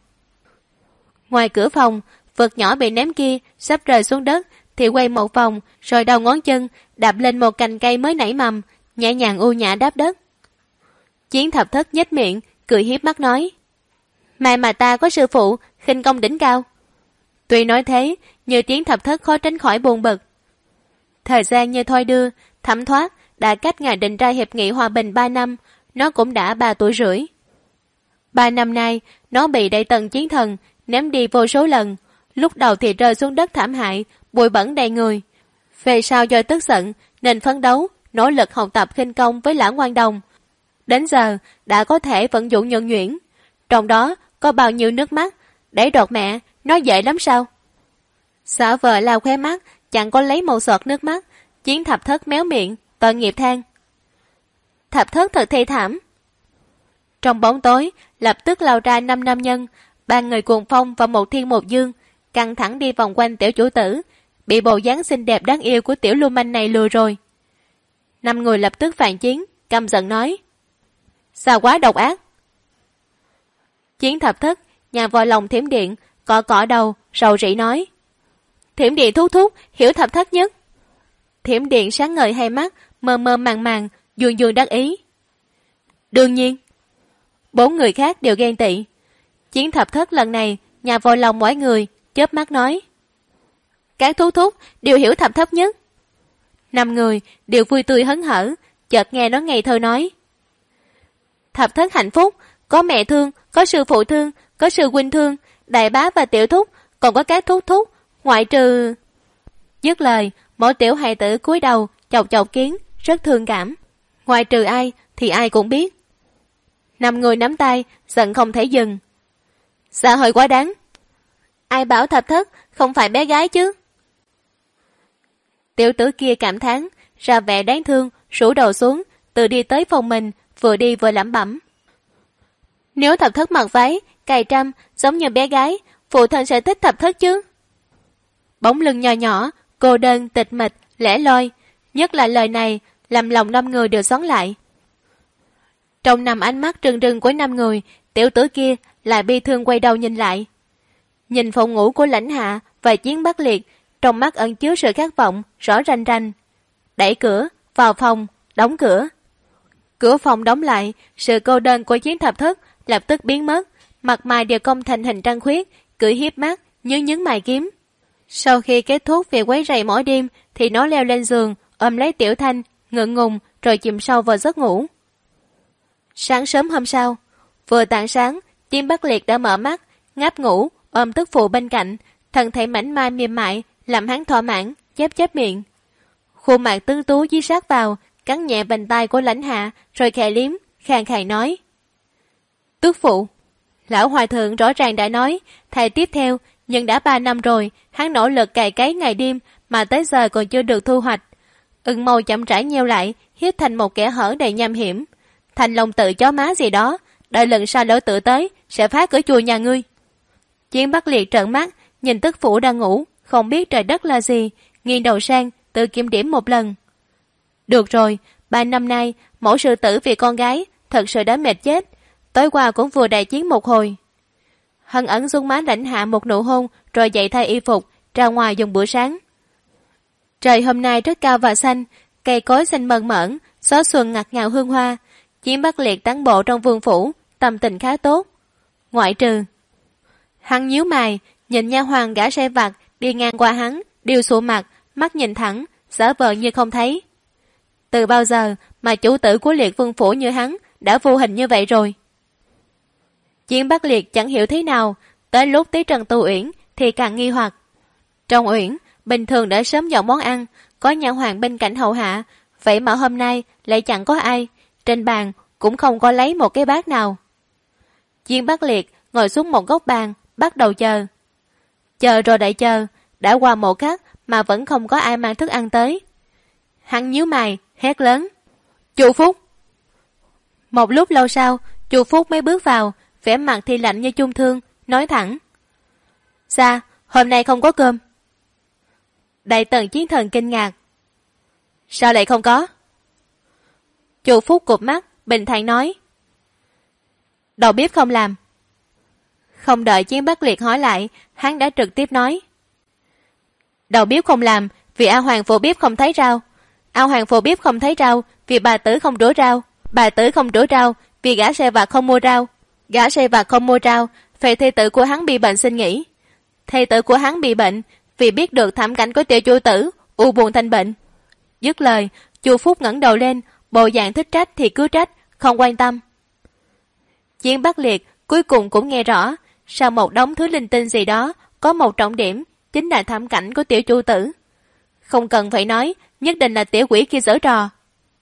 Ngoài cửa phòng, vật nhỏ bị ném kia sắp rơi xuống đất thì quay một vòng, rồi đầu ngón chân đạp lên một cành cây mới nảy mầm, nhẹ nhàng u nhã đáp đất. Chiến Thập Thất nhếch miệng, cười hiếp mắt nói. May mà ta có sư phụ khinh công đỉnh cao. Tuy nói thế, nhưng Chiến Thập Thất khó tránh khỏi buồn bực. Thời gian như thôi đưa, thấm thoát, đã cách ngày định ra hiệp nghị hòa bình 3 năm, nó cũng đã 3 tuổi rưỡi. 3 năm nay, nó bị Đại Tần chiến thần ném đi vô số lần, lúc đầu thì rơi xuống đất thảm hại, bụi bẩn đầy người. Về sau do tức giận, nên phấn đấu, nỗ lực học tập khinh công với Lã Ngoan Đồng. Đến giờ, đã có thể vận dụng nhuần nhuyễn. Trong đó, có bao nhiêu nước mắt, để đọt mẹ, nó dễ lắm sao? Xả vợ lao khóe mắt, chẳng có lấy một giọt nước mắt. Chiến Thập Thất méo miệng, tội nghiệp than. Thập Thất thật thê thảm. Trong bóng tối, lập tức lao ra 5 nam nhân, 3 người cuồng phong và một thiên một dương, căng thẳng đi vòng quanh tiểu chủ tử, bị bộ dáng xinh đẹp đáng yêu của tiểu lưu manh này lừa rồi. 5 người lập tức phản chiến, căm giận nói. Sao quá độc ác. Chiến Thập Thất nhà vào lòng Thiểm Điện, cọ cọ đầu, rầu rĩ nói. Thiểm Điện thúc thúc, hiểu Thập Thất nhất. Thiểm Điện sáng ngời hai mắt, mơ mơ màng màng, dương dương đắc ý. Đương nhiên. 4 người khác đều ghen tị. Chiến Thập Thất lần này nhà vào lòng mỗi người, chớp mắt nói. Các thúc thúc đều hiểu Thập Thất nhất. 5 người đều vui tươi hớn hở, chợt nghe nó ngây thơ nói. Thập Thất hạnh phúc, có mẹ thương, có sư phụ thương, có sư huynh thương, đại bá và tiểu thúc, còn có các thúc thúc, ngoại trừ... Dứt lời, mỗi tiểu hài tử cúi đầu, chọc chọc kiến, rất thương cảm. Ngoại trừ ai thì ai cũng biết. 5 người nắm tay, giận không thể dừng. Dạ hơi quá đáng. Ai bảo Thập Thất không phải bé gái chứ? Tiểu tử kia cảm thán, ra vẻ đáng thương, rũ đầu xuống, tự đi tới phòng mình, vừa đi vừa lẩm bẩm. Nếu Thập Thất mặc váy, cài trâm, giống như bé gái, phụ thân sẽ thích Thập Thất chứ? Bóng lưng nhỏ nhỏ, cô đơn, tịch mịch, lẻ loi, nhất là lời này, làm lòng 5 người đều xoắn lại. Trong 5 ánh mắt trừng trừng của 5 người, tiểu tử kia lại bi thương quay đầu nhìn lại. Nhìn phòng ngủ của Lãnh Hạ và Chiến Bắc Liệt, trong mắt ẩn chứa sự khát vọng, rõ rành rành. Đẩy cửa, vào phòng, đóng cửa. Cửa phòng đóng lại, sự cô đơn của Chiến Thập Thất lập tức biến mất, mặt mày đều cong thành hình trăng khuyết, cười hiếp mắt, nhướng mày kiếm. Sau khi kết thúc việc quấy rầy mỗi đêm, thì nó leo lên giường, ôm lấy Tiểu Thanh, ngượng ngùng, rồi chìm sâu vào giấc ngủ. Sáng sớm hôm sau, vừa tảng sáng, Chiến Bắc Liệt đã mở mắt, ngáp ngủ, ôm tức phụ bên cạnh, thân thể mảnh mai mềm mại, làm hắn thỏa mãn, chép miệng. Khuôn mặt tứ tú dí sát vào, cắn nhẹ vành tay của Lãnh Hạ, rồi khẽ liếm, khàn khàn nói. Tước phụ. Lão Hòa Thượng rõ ràng đã nói, thầy tiếp theo, nhưng đã 3 năm rồi, hắn nỗ lực cày cấy ngày đêm, mà tới giờ còn chưa được thu hoạch. Ưng màu chậm rãi nheo lại, hiếp thành một kẻ hở đầy nham hiểm. Thành lòng tự chó má gì đó, đợi lần sau lỡ tự tới, sẽ phá cửa chùa nhà ngươi. Chiến Bắc Liệt trợn mắt, nhìn tức phụ đang ngủ, không biết trời đất là gì, nghiêng đầu sang, tự kiểm điểm một lần. Được rồi, 3 năm nay, mẫu sư tử vì con gái, thật sự đã mệt chết. Tối qua cũng vừa đại chiến một hồi. Hân ấn xuống má Lãnh Hạ một nụ hôn, rồi dậy thay y phục, ra ngoài dùng bữa sáng. Trời hôm nay rất cao và xanh, cây cối xanh mơn mởn, gió xuân ngặt ngào hương hoa. Chiến Bắc Liệt tán bộ trong vương phủ, tâm tình khá tốt. Ngoại trừ. Hắn nhíu mày, nhìn nha hoàn gã xe vặt đi ngang qua hắn, điêu sụ mặt, mắt nhìn thẳng, giả vờ như không thấy. Từ bao giờ mà chủ tử của Liệt vương phủ như hắn đã vô hình như vậy rồi? Chiến Bắc Liệt chẳng hiểu thế nào, tới lúc tới Trần Tu Uyển thì càng nghi hoặc. Trong uyển bình thường đã sớm dọn món ăn, có nha hoàn bên cạnh hầu hạ, vậy mà hôm nay lại chẳng có ai, trên bàn cũng không có lấy một cái bát nào. Chiến Bắc Liệt ngồi xuống một góc bàn, bắt đầu chờ. Chờ rồi lại chờ, đã qua một khắc mà vẫn không có ai mang thức ăn tới. Hắn nhíu mày, hét lớn: Chu Phúc! Một lúc lâu sau, Chu Phúc mới bước vào, vẻ mặt thì lạnh như chung thương, nói thẳng: Sao, hôm nay không có cơm? Đại tần Chiến Thần kinh ngạc: Sao lại không có? Chu Phúc cụp mắt, bình thản nói: Đầu bếp không làm. Không đợi Chiến Bắc Liệt hỏi lại, hắn đã trực tiếp nói: Đầu bếp không làm vì A Hoàng phụ bếp không thấy rau, A Hoàng phụ bếp không thấy rau vì bà tử không rửa rau, bà tử không rửa rau vì gã xe vặt không mua rau, gã xe vặt không mua rau vì thê tử của hắn bị bệnh xin nghỉ, thê tử của hắn bị bệnh vì biết được thảm cảnh của tiểu chủ tử u buồn thành bệnh. Dứt lời, Chu Phúc ngẩng đầu lên, bộ dạng thích trách thì cứ trách, không quan tâm. Chiến Bắc Liệt cuối cùng cũng nghe rõ, sau một đống thứ linh tinh gì đó, có một trọng điểm chính là thảm cảnh của tiểu chủ tử. Không cần phải nói, nhất định là tiểu quỷ kia giở trò.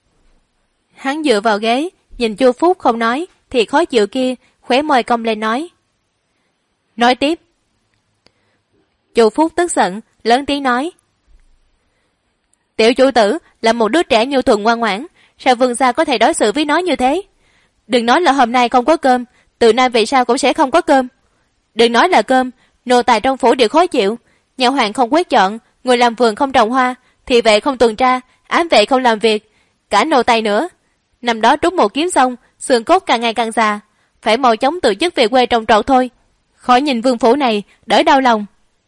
Hắn dựa vào ghế, nhìn Chu Phúc không nói thì khó chịu kia, khóe môi cong lên nói: Nói tiếp. Chu Phúc tức giận, lớn tiếng nói: Tiểu chủ tử là một đứa trẻ nhu thuận ngoan ngoãn, sao vương gia có thể đối xử với nó như thế? Đừng nói là hôm nay không có cơm, từ nay về sau cũng sẽ không có cơm. Đừng nói là cơm, nô tài trong phủ đều khó chịu, nhà hoàng không quét dọn, người làm vườn không trồng hoa, thị vệ không tuần tra, ám vệ không làm việc, cả nô tài nữa. Năm đó trúng một kiếm xong, xương cốt càng ngày càng già, phải mau chóng từ chức về quê trồng trọt thôi, khỏi nhìn vương phủ này đỡ đau lòng.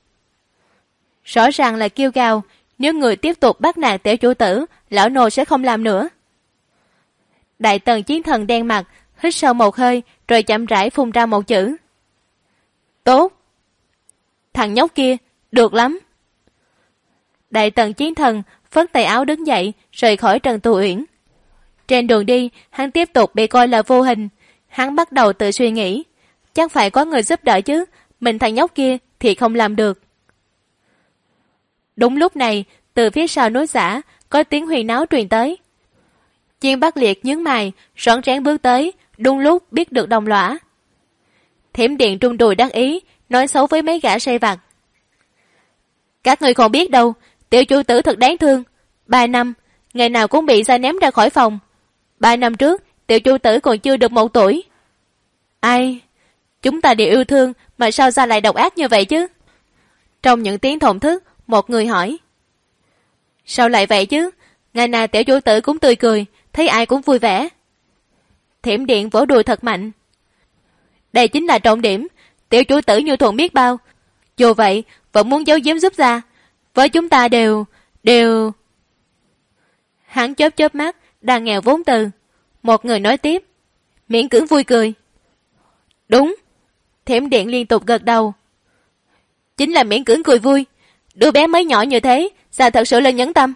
Rõ ràng là kêu gào, nếu người tiếp tục bắt nạt tiểu chủ tử, lão nô sẽ không làm nữa. Đại tần Chiến Thần đen mặt, hít sâu một hơi, rồi chậm rãi phun ra một chữ: Tốt. Thằng nhóc kia, được lắm. Đại tần Chiến Thần phất tay áo đứng dậy, rời khỏi Trần Tu Uyển. Trên đường đi, hắn tiếp tục bị coi là vô hình. Hắn bắt đầu tự suy nghĩ, chắc phải có người giúp đỡ chứ, mình thằng nhóc kia thì không làm được. Đúng lúc này, từ phía sau núi Giả có tiếng huyên náo truyền tới. Chiến Bắc Liệt nhướng mày, rón rén bước tới, đúng lúc biết được đồng lõa. Thiểm Điện trung đùi đắc ý, nói xấu với mấy gã say vặt: Các người không biết đâu, tiểu chủ tử thật đáng thương. 3 năm, ngày nào cũng bị ra ném ra khỏi phòng. 3 năm trước, tiểu chủ tử còn chưa được 1 tuổi. Ai, chúng ta đều yêu thương, mà sao ra lại độc ác như vậy chứ? Trong những tiếng thổn thức, một người hỏi: Sao lại vậy chứ? Ngày nào tiểu chủ tử cũng tươi cười, thấy ai cũng vui vẻ. Thiểm Điện vỗ đùi thật mạnh: Đây chính là trọng điểm, tiểu chủ tử nhu thuận biết bao, dù vậy vẫn muốn giấu giếm giúp ra. Với chúng ta đều... Hắn chớp chớp mắt, đang nghèo vốn từ. Một người nói tiếp: Miễn cưỡng vui cười. Đúng. Thiểm Điện liên tục gật đầu. Chính là miễn cưỡng cười vui. Đứa bé mới nhỏ như thế, sao thật sự là nhẫn tâm?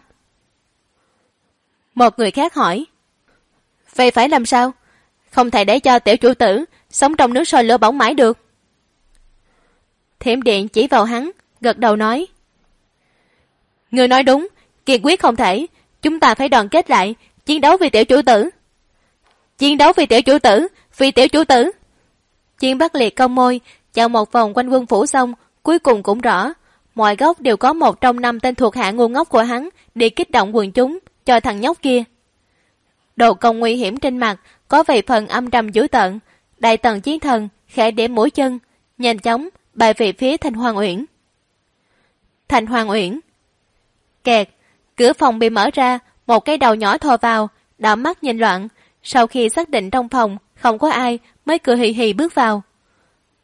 Một người khác hỏi: Vậy phải làm sao? Không thể để cho tiểu chủ tử sống trong nước sôi lửa bỏng mãi được. Thiểm Điện chỉ vào hắn, gật đầu nói: Người nói đúng, kiên quyết không thể. Chúng ta phải đoàn kết lại, chiến đấu vì tiểu chủ tử. Chiến đấu vì tiểu chủ tử, vì tiểu chủ tử. Chiến Bắc Liệt cong môi, dạo một vòng quanh quân phủ xong, cuối cùng cũng rõ, mọi góc đều có một trong 5 tên thuộc hạ ngu ngốc của hắn để kích động quần chúng cho thằng nhóc kia. Độ công nguy hiểm trên mặt có vài phần âm trầm dữ tợn. Đại tần Chiến Thần khẽ điểm mũi chân, nhanh chóng bay về phía Thanh Hoàng Uyển. Thanh Hoàng Uyển. Kẹt, cửa phòng bị mở ra, một cái đầu nhỏ thò vào, đảo mắt nhìn loạn. Sau khi xác định trong phòng không có ai, mới cười hì hì bước vào.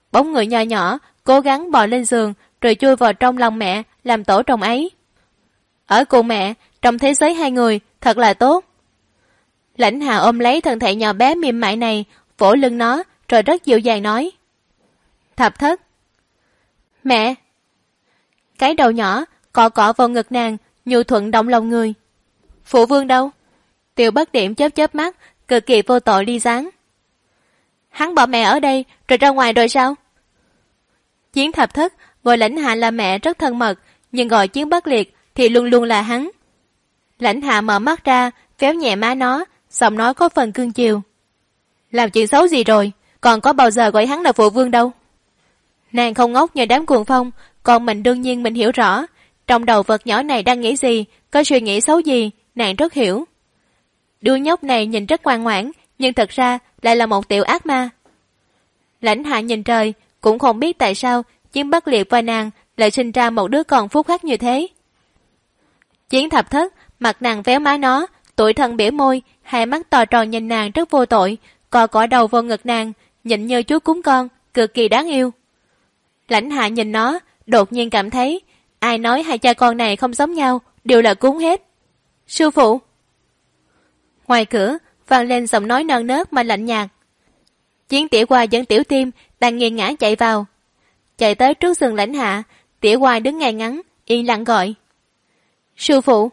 bóng người nho nhỏ cố gắng bò lên giường rồi chui vào trong lòng mẹ làm tổ trong ấy. Ở cùng mẹ trong thế giới hai người thật là tốt. Lãnh Hạ ôm lấy thân thể nhỏ bé mềm mại này, vỗ lưng nó rồi rất dịu dàng nói: Thập Thất. Mẹ. Cái đầu nhỏ cọ cọ vào ngực nàng, nhu thuận động lòng người. Phụ vương đâu? Tiêu Bất Điểm chớp chớp mắt, cực kỳ vô tội ly gián. Hắn bỏ mẹ ở đây rồi ra ngoài rồi sao? Chiến Thập Thất gọi Lãnh Hạ là mẹ rất thân mật, nhưng gọi Chiến Bất Liệt thì luôn luôn là hắn. Lãnh Hạ mở mắt ra, véo nhẹ má nó, giọng nói có phần cương chiều. Làm chuyện xấu gì rồi, còn có bao giờ gọi hắn là phụ vương đâu. Nàng không ngốc như đám cuồng phong, còn mình đương nhiên mình hiểu rõ. Trong đầu vật nhỏ này đang nghĩ gì, có suy nghĩ xấu gì, nàng rất hiểu. Đứa nhóc này nhìn rất ngoan ngoãn, nhưng thật ra lại là một tiểu ác ma. Lãnh Hạ nhìn trời, cũng không biết tại sao Chiến Bất Liệt và nàng lại sinh ra một đứa con phúc hắc như thế. Chiến Thập Thất, mặt nàng véo má nó, tủi thân bỉa môi, hai mắt to tròn nhìn nàng rất vô tội, cọ cọ đầu vào ngực nàng, nhịn như chú cún con, cực kỳ đáng yêu. Lãnh Hạ nhìn nó, đột nhiên cảm thấy ai nói hai cha con này không giống nhau đều là cún hết. Sư phụ. Ngoài cửa vang lên giọng nói non nớt mà lạnh nhạt. Chiến Tiểu Hoa dẫn Tiểu Tim đang nghiêng ngã chạy vào, chạy tới trước giường Lãnh Hạ. Tiểu Hoa đứng ngay ngắn, yên lặng gọi: Sư phụ.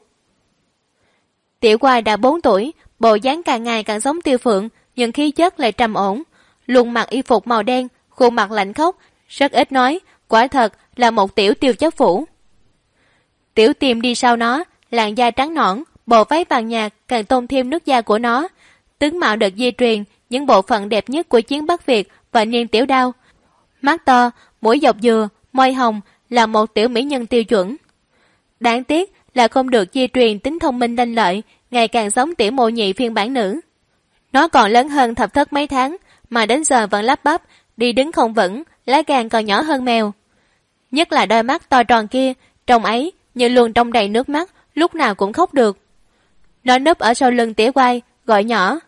Tiểu Hoa đã 4 tuổi, bộ dáng càng ngày càng giống Tiêu Phượng, nhưng khí chất lại trầm ổn, luôn mặc y phục màu đen, khuôn mặt lạnh khốc, rất ít nói, quả thật là một tiểu tiêu chất phủ. Tiểu Tim đi sau nó, làn da trắng nõn, bộ váy vàng nhạt càng tôn thêm nước da của nó. Tướng mạo được di truyền những bộ phận đẹp nhất của Chiến Bắc Việt và Niên Tiểu Đao. Mắt to, mũi dọc dừa, môi hồng, là một tiểu mỹ nhân tiêu chuẩn. Đáng tiếc là không được di truyền tính thông minh lanh lợi, ngày càng giống Tiểu Mộ Nhị phiên bản nữ. Nó còn lớn hơn Thập Thất mấy tháng, mà đến giờ vẫn lắp bắp, đi đứng không vững, lá gan còn nhỏ hơn mèo. Nhất là đôi mắt to tròn kia, trong ấy như luôn trong đầy nước mắt, lúc nào cũng khóc được. Nó núp ở sau lưng Tiểu Quai, gọi nhỏ: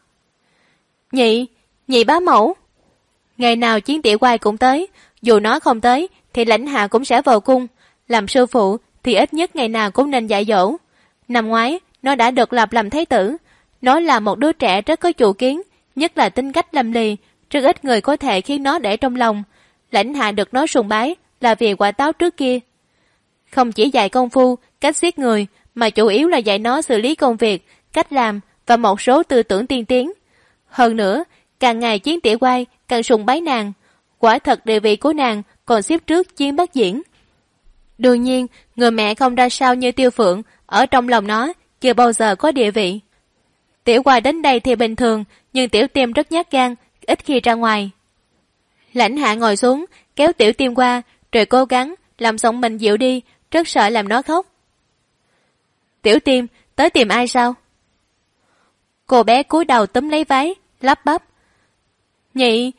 Nhị bá mẫu. Ngày nào Chiến Tiểu Quai cũng tới, dù nó không tới thì Lãnh Hạ cũng sẽ vào cung. Làm sư phụ thì ít nhất ngày nào cũng nên dạy dỗ. Năm ngoái nó đã được lập làm thái tử. Nó là một đứa trẻ rất có chủ kiến, nhất là tính cách lâm lì, rất ít người có thể khiến nó để trong lòng. Lãnh Hạ được nó sùng bái là vì quả táo trước kia. Không chỉ dạy công phu, cách giết người, mà chủ yếu là dạy nó xử lý công việc, cách làm và một số tư tưởng tiên tiến. Hơn nữa, càng ngày Chiến Tiểu Quai càng sùng bái nàng. Quả thật địa vị của nàng còn xếp trước Chiến Bất Diễn. Đương nhiên, người mẹ không ra sao như Tiêu Phượng, ở trong lòng nó chưa bao giờ có địa vị. Tiểu Quai đến đây thì bình thường, nhưng Tiểu Tim rất nhát gan, ít khi ra ngoài. Lãnh Hạ ngồi xuống, kéo Tiểu Tim qua, rồi cố gắng làm giọng mình dịu đi, rất sợ làm nó khóc. Tiểu Tim, tới tìm ai sao? Cô bé cúi đầu túm lấy váy, lắp bắp: Nhị.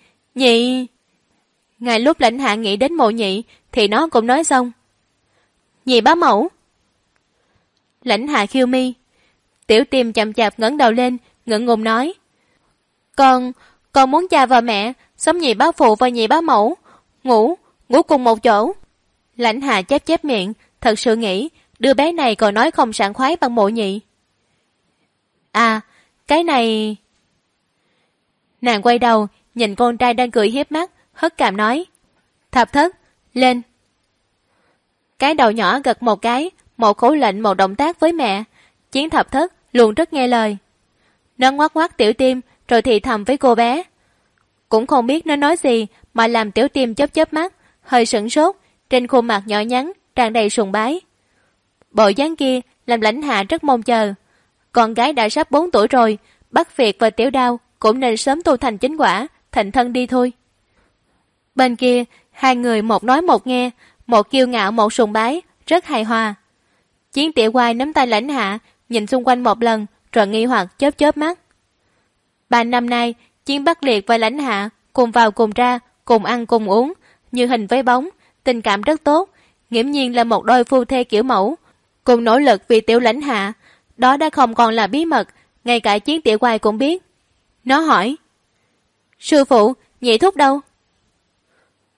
Ngay lúc Lãnh Hạ nghĩ đến Mộ Nhị thì nó cũng nói xong: Nhị bá mẫu. Lãnh Hạ khiêu mi. Tiểu Tim chậm chạp ngẩng đầu lên, ngượng ngùng nói: Con muốn cha và mẹ sống nhị bá phụ và nhị bá mẫu, ngủ cùng một chỗ. Lãnh Hạ chép chép miệng, thật sự nghĩ đứa bé này còn nói không sảng khoái bằng Mộ Nhị. À, cái này... Nàng quay đầu, nhìn con trai đang cười hiếp mắt, hất cằm nói: Thập Thất, lên. Cái đầu nhỏ gật một cái, một khẩu lệnh một động tác với mẹ. Chiến Thập Thất luôn rất nghe lời. Nó ngoắc ngoắc Tiểu Tim rồi thì thầm với cô bé. Cũng không biết nó nói gì mà làm Tiểu Tim chớp chớp mắt, hơi sửng sốt, trên khuôn mặt nhỏ nhắn tràn đầy sùng bái. Bộ dáng kia làm Lãnh Hạ rất mong chờ. Con gái đã sắp 4 tuổi rồi, Bắc Việt và Tiểu Đao cũng nên sớm tu thành chính quả, thành thân đi thôi. Bên kia, hai người một nói một nghe, một kiêu ngạo một sùng bái, rất hài hòa. Chiến Tiểu Quai nắm tay Lãnh Hạ, nhìn xung quanh một lần, rồi nghi hoặc chớp chớp mắt. 3 năm nay, Chiến Bắc Liệt và Lãnh Hạ cùng vào cùng ra, cùng ăn cùng uống, như hình với bóng, tình cảm rất tốt, nghiễm nhiên là một đôi phu thê kiểu mẫu, cùng nỗ lực vì Tiểu Lãnh Hạ. Đó đã không còn là bí mật, ngay cả Chiến Tiểu Quai cũng biết. Nó hỏi: Sư phụ, Nhị thúc đâu?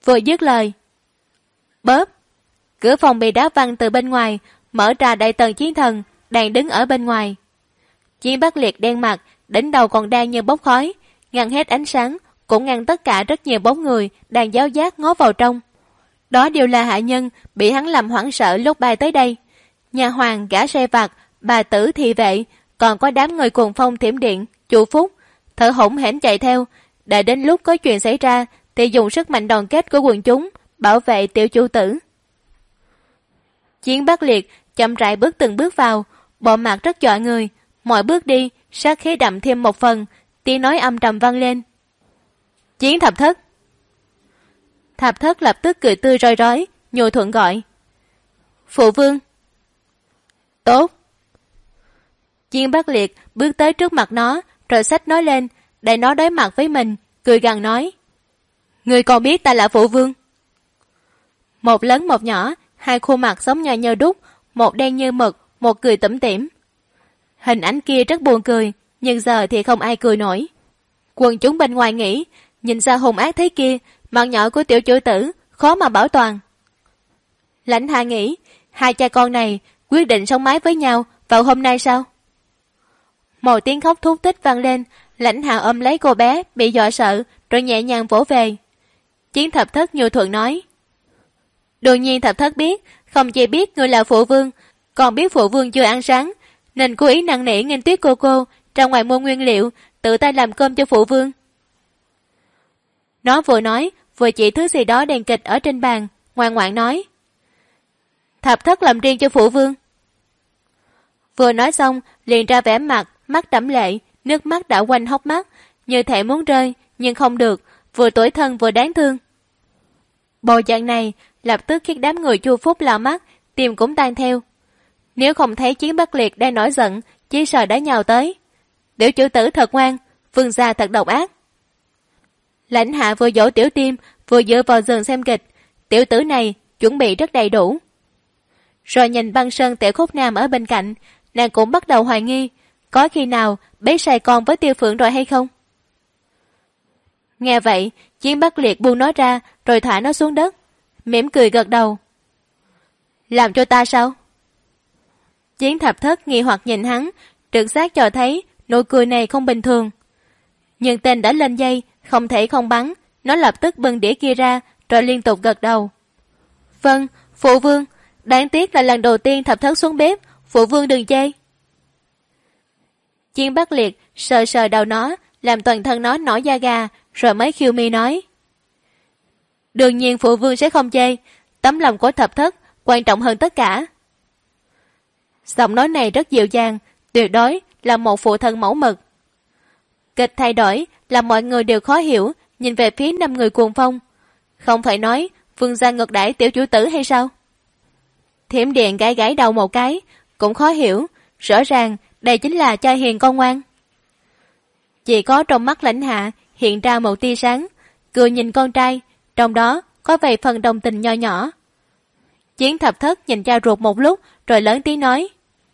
Vừa dứt lời, bóp, cửa phòng bị đá văng từ bên ngoài, mở ra đại tần chiến thần đang đứng ở bên ngoài. Chiến Bắc Liệt đen mặt, đỉnh đầu còn đang như bốc khói, ngăn hết ánh sáng, cũng ngăn tất cả rất nhiều bóng người đang giáo giác ngó vào trong. Đó đều là hạ nhân bị hắn làm hoảng sợ lúc bay tới đây. Nhà hoàng, gã xe vặt, bà tử thị vệ, còn có đám người cuồng phong thiểm điện, Chu Phúc, thở hổn hển chạy theo. Đã đến lúc có chuyện xảy ra thì dùng sức mạnh đoàn kết của quần chúng bảo vệ tiểu chủ tử. Chiến Bắc Liệt chậm rãi bước từng bước vào, bộ mặt rất dọa người, mọi bước đi sát khí đậm thêm một phần, tiếng nói âm trầm vang lên. Chiến Thập Thất. Thập Thất lập tức cười tươi roi rói, nhu thuận gọi. Phụ vương. Tốt. Chiến Bắc Liệt bước tới trước mặt nó, rồi xách nó lên, để nó đối mặt với mình, cười gằn nói. Ngươi còn biết ta là phụ vương? Một lớn một nhỏ, hai khuôn mặt giống nhau như đúc, một đen như mực, một cười tủm tỉm. Hình ảnh kia rất buồn cười, nhưng giờ thì không ai cười nổi. Quần chúng bên ngoài nghĩ, nhìn ra hung ác thế kia, mặt nhỏ của tiểu chủ tử khó mà bảo toàn. Lãnh Hạ nghĩ, hai cha con này quyết định sống mái với nhau vào hôm nay sao? Một tiếng khóc thút thít vang lên, Lãnh Hạ ôm lấy cô bé bị dọa sợ, rồi nhẹ nhàng vỗ về. Chiến Thập Thất nhu thuận nói. Đương nhiên Thập Thất biết, không chỉ biết ngươi là phụ vương, còn biết phụ vương chưa ăn sáng, nên cố ý năn nỉ Nghênh Tuyết cô ra ngoài mua nguyên liệu, tự tay làm cơm cho phụ vương. Nó vừa nói, vừa chỉ thứ gì đó đèn kịch ở trên bàn, ngoan ngoãn nói. Thập Thất làm riêng cho phụ vương. Vừa nói xong, liền ra vẻ mặt, mắt đẫm lệ, nước mắt đã quanh hốc mắt, như thể muốn rơi, nhưng không được, vừa tủi thân vừa đáng thương. Bộ dạng này lập tức khiến đám người Chu Phúc lao mắt, tim cũng tan theo. Nếu không thấy Chiến Bắc Liệt đang nổi giận, chỉ sợ đã nhào tới. Tiểu chủ tử thật ngoan, vương gia thật độc ác. Lãnh Hạ vừa dỗ tiểu tim, vừa dựa vào giường xem kịch, tiểu tử này chuẩn bị rất đầy đủ. Rồi nhìn Băng Sơn Tiểu Khúc Nam ở bên cạnh, nàng cũng bắt đầu hoài nghi, có khi nào bế say con với Tiêu Phượng rồi hay không? Nghe vậy, Chiến Bắc Liệt buông nó ra, rồi thả nó xuống đất, mỉm cười gật đầu. Làm cho ta sao? Chiến Thập Thất nghi hoặc nhìn hắn, trực giác cho thấy nụ cười này không bình thường. Nhưng tên đã lên dây, không thể không bắn, nó lập tức bưng đĩa kia ra, rồi liên tục gật đầu. Vâng, phụ vương, đáng tiếc là lần đầu tiên Thập Thất xuống bếp, phụ vương đừng chê. Chiến Bắc Liệt sờ sờ đầu nó, làm toàn thân nó nổi da gà, rồi mới khiêu mi nói. Đương nhiên phụ vương sẽ không chê, tấm lòng của Thập Thất quan trọng hơn tất cả. Giọng nói này rất dịu dàng, tuyệt đối là một phụ thân mẫu mực. Kịch thay đổi làm mọi người đều khó hiểu, nhìn về phía 5 người cuồng phong. Không phải nói vương gia ngược đãi tiểu chủ tử hay sao? Thiểm Điện gãi gãi đầu một cái, cũng khó hiểu, rõ ràng đây chính là cha hiền con ngoan. Chỉ có trong mắt Lãnh Hạ hiện ra một tia sáng, cười nhìn con trai, trong đó có vài phần đồng tình nho nhỏ. Chiến Thập Thất nhìn cha ruột một lúc, rồi lớn tiếng nói.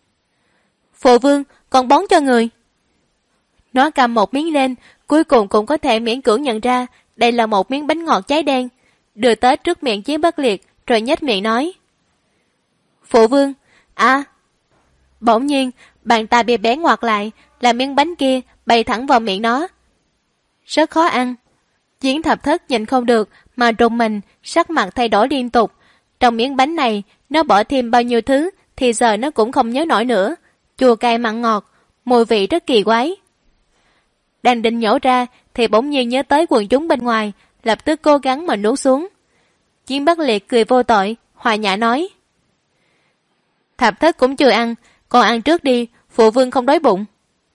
Phụ vương, con bón cho người. Nó cầm một miếng lên, cuối cùng cũng có thể miễn cưỡng nhận ra đây là một miếng bánh ngọt cháy đen, đưa tới trước miệng Chiến Bắc Liệt, rồi nhếch miệng nói. Phụ vương, à. Bỗng nhiên, bàn tay bị bẻ ngoặt lại, làm miếng bánh kia bay thẳng vào miệng nó. Rất khó ăn. Chiến Thập Thất nhìn không được mà rùng mình, sắc mặt thay đổi liên tục. Trong miếng bánh này, nó bỏ thêm bao nhiêu thứ thì giờ nó cũng không nhớ nổi nữa. Chua cay mặn ngọt, mùi vị rất kỳ quái. Đang định nhổ ra thì bỗng nhiên nhớ tới quần chúng bên ngoài, lập tức cố gắng mà nuốt xuống. Chiến Bắc Liệt cười vô tội, hòa nhã nói. Thập Thất cũng chưa ăn, con ăn trước đi, phụ vương không đói bụng.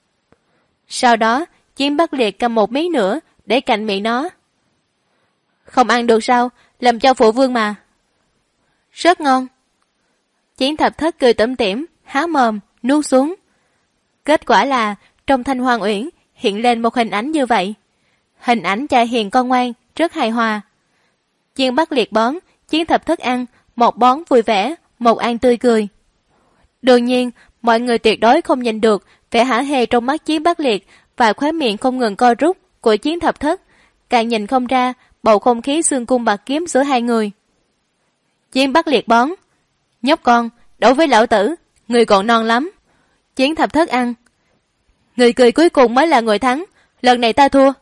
Sau đó, Chiến Bắc Liệt cầm một miếng nữa để cạnh miệng nó. Không ăn được sao, làm cho phụ vương mà. Rất ngon. Chiến Thập Thất cười tủm tỉm, há mồm, nuốt xuống. Kết quả là trong Thanh Hoàng Uyển hiện lên một hình ảnh như vậy. Hình ảnh cha hiền con ngoan, rất hài hòa. Chiến Bắc Liệt bón, Chiến Thập Thất ăn, một bón vui vẻ, một ăn tươi cười. Đương nhiên, mọi người tuyệt đối không nhìn được vẻ hả hê trong mắt Chiến Bắc Liệt và khóe miệng không ngừng co rút của Chiến Thập Thất. Càng nhìn không ra bầu không khí xương cung bạc kiếm giữa hai người. Chiến Bắc Liệt bón: Nhóc con, đấu với lão tử, người còn non lắm. Chiến Thập Thất ăn: Người cười cuối cùng mới là người thắng, lần này ta thua.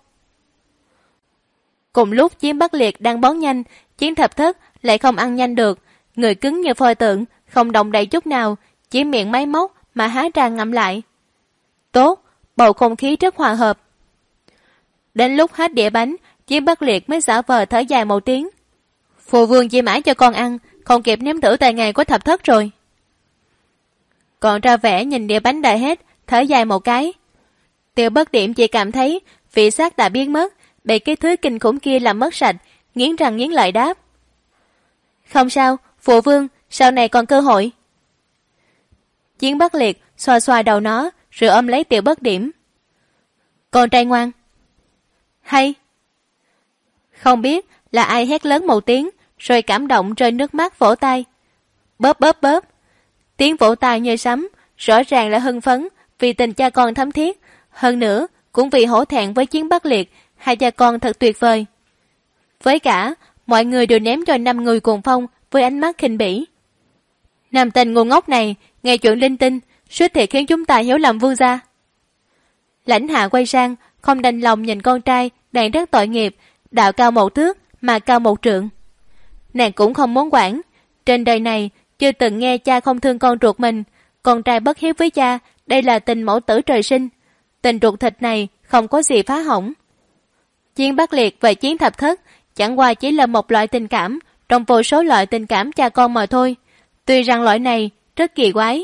Cùng lúc Chiến Bắc Liệt đang bón nhanh, Chiến Thập Thất lại không ăn nhanh được, người cứng như phôi tượng, không động đậy chút nào, chỉ miệng máy móc mà há ra ngậm lại. Tốt, bầu không khí rất hòa hợp. Đến lúc hết đĩa bánh, Chiến Bắc Liệt mới xả vờ thở dài một tiếng: Phụ vương chỉ mãi cho con ăn, không kịp nếm thử tài nghề của Thập Thất rồi. Còn ra vẻ nhìn đĩa bánh đầy hết, thở dài một cái. Tiểu Bất Điểm chỉ cảm thấy vị giác đã biến mất, bị cái thứ kinh khủng kia làm mất sạch, nghiến răng nghiến lợi đáp: Không sao, phụ vương, sau này còn cơ hội. Chiến Bắc Liệt xoa xoa đầu nó, rồi ôm lấy Tiểu Bất Điểm: Con trai ngoan. Hay. Không biết là ai hét lớn một tiếng, rồi cảm động rơi nước mắt vỗ tay. Bóp bóp bóp. Tiếng vỗ tay như sấm, rõ ràng là hưng phấn vì tình cha con thấm thiết, hơn nữa cũng vì hổ thẹn với Chiến Bắc Liệt, hai cha con thật tuyệt vời. Với cả, mọi người đều ném cho 5 người cuồng phong với ánh mắt khinh bỉ. Nam tình ngu ngốc này, nghe chuyện linh tinh, suýt thì khiến chúng ta hiểu lầm vương gia. Lãnh Hạ quay sang, không đành lòng nhìn con trai đang rất tội nghiệp, đạo cao 1 thước mà cao 1 trượng. Nàng cũng không muốn quản, trên đời này chưa từng nghe cha không thương con ruột mình, con trai bất hiếu với cha, đây là tình mẫu tử trời sinh, tình ruột thịt này không có gì phá hỏng. Chiến Bắc Liệt và Chiến Thập Thất chẳng qua chỉ là một loại tình cảm trong vô số loại tình cảm cha con mà thôi, tuy rằng loại này rất kỳ quái.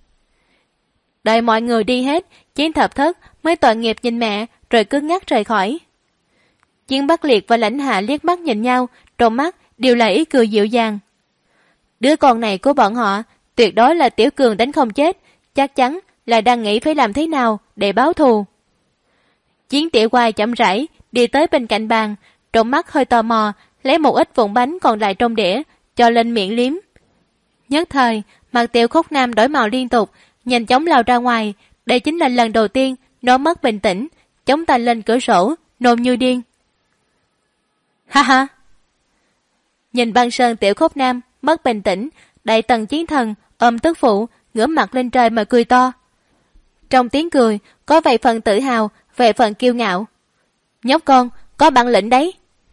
Đợi mọi người đi hết, Chiến Thập Thất mới tội nghiệp nhìn mẹ rồi cứng ngắc rời khỏi. Chiến Bắc Liệt và Lãnh Hạ liếc mắt nhìn nhau, trong mắt đều là ý cười dịu dàng. Đứa con này của bọn họ tuyệt đối là Tiểu Cường đánh không chết, chắc chắn là đang nghĩ phải làm thế nào để báo thù. Chiến Tiểu Quai chậm rãi đi tới bên cạnh bàn, trong mắt hơi tò mò, lấy một ít vụn bánh còn lại trong đĩa cho lên miệng liếm. Nhất thời, mặt Tiểu Khúc Nam đổi màu liên tục, nhanh chóng lao ra ngoài. Đây chính là lần đầu tiên nó mất bình tĩnh, chống tay lên cửa sổ, nôn như điên. Ha ha! Nhìn băng sơn Tiểu Khúc Nam mất bình tĩnh, đại tần chiến thần ôm tức phụ ngửa mặt lên trời mà cười to. Trong tiếng cười có vài phần tự hào, vài phần kiêu ngạo. Nhóc con có bản lĩnh đấy.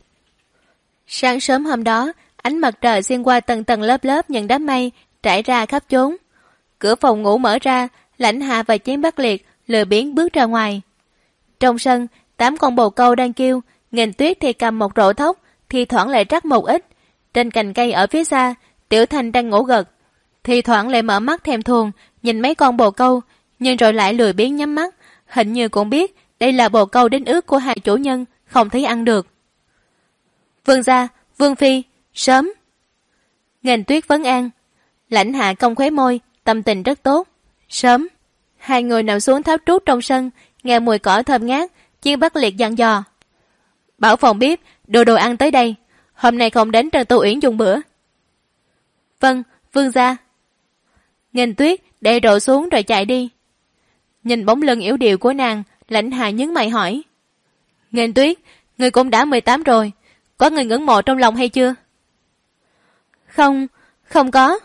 Sáng sớm hôm đó, ánh mặt trời xuyên qua tầng tầng lớp lớp những đám mây trải ra khắp chốn. Cửa phòng ngủ mở ra, Lãnh Hạ và Chiến Bắc Liệt lười biếng bước ra ngoài. Trong sân, 8 con bồ câu đang kêu, Nghìn Tuyết thì cầm một rổ thóc, thì thoảng lại rắc một ít. Trên cành cây ở phía xa, Tiểu Thanh đang ngủ gật, thì thoảng lại mở mắt thèm thuồng nhìn mấy con bồ câu, nhưng rồi lại lười biếng nhắm mắt, hình như cũng biết đây là bồ câu đến ước của hai chủ nhân, không thấy ăn được. Vương gia, Vương phi, sớm. Nghìn Tuyết vấn an. Lãnh Hạ cong khóe môi, tâm tình rất tốt. Sớm. Hai người nằm xuống tháo trút trong sân, nghe mùi cỏ thơm ngát. Chiến Bắc Liệt dặn dò: bảo phòng bếp đưa đồ ăn tới đây, hôm nay không đến Trần Tu Uyển dùng bữa. Vâng, vương gia. Nghìn Tuyết để rổ xuống rồi chạy đi. Nhìn bóng lưng yếu điệu của nàng, Lãnh Hạ nhướng mày hỏi: Nghìn Tuyết, người cũng đã 18 rồi, có người ngưỡng mộ trong lòng hay chưa? Không, không có.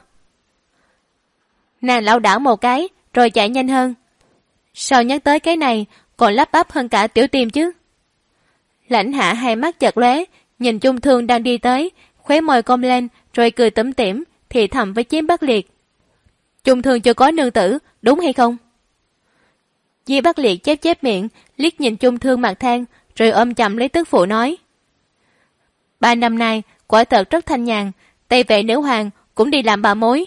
Nàng lảo đảo một cái rồi chạy nhanh hơn. Sao nhắc tới cái này còn lắp bắp hơn cả Tiểu Tiêm chứ? Lãnh Hạ hai mắt chợt lóe, nhìn Chung Thương đang đi tới, khóe môi cong lên rồi cười tủm tỉm, thì thầm với Chiến Bắc Liệt: Chung Thương chưa có nương tử, đúng hay không? Chiến Bắc Liệt chép chép miệng, liếc nhìn Chung Thương mặt than, rồi ôm chậm lấy tức phụ nói: 3 năm nay quả thật rất thanh nhàn, Tây Vệ nữ hoàng cũng đi làm bà mối.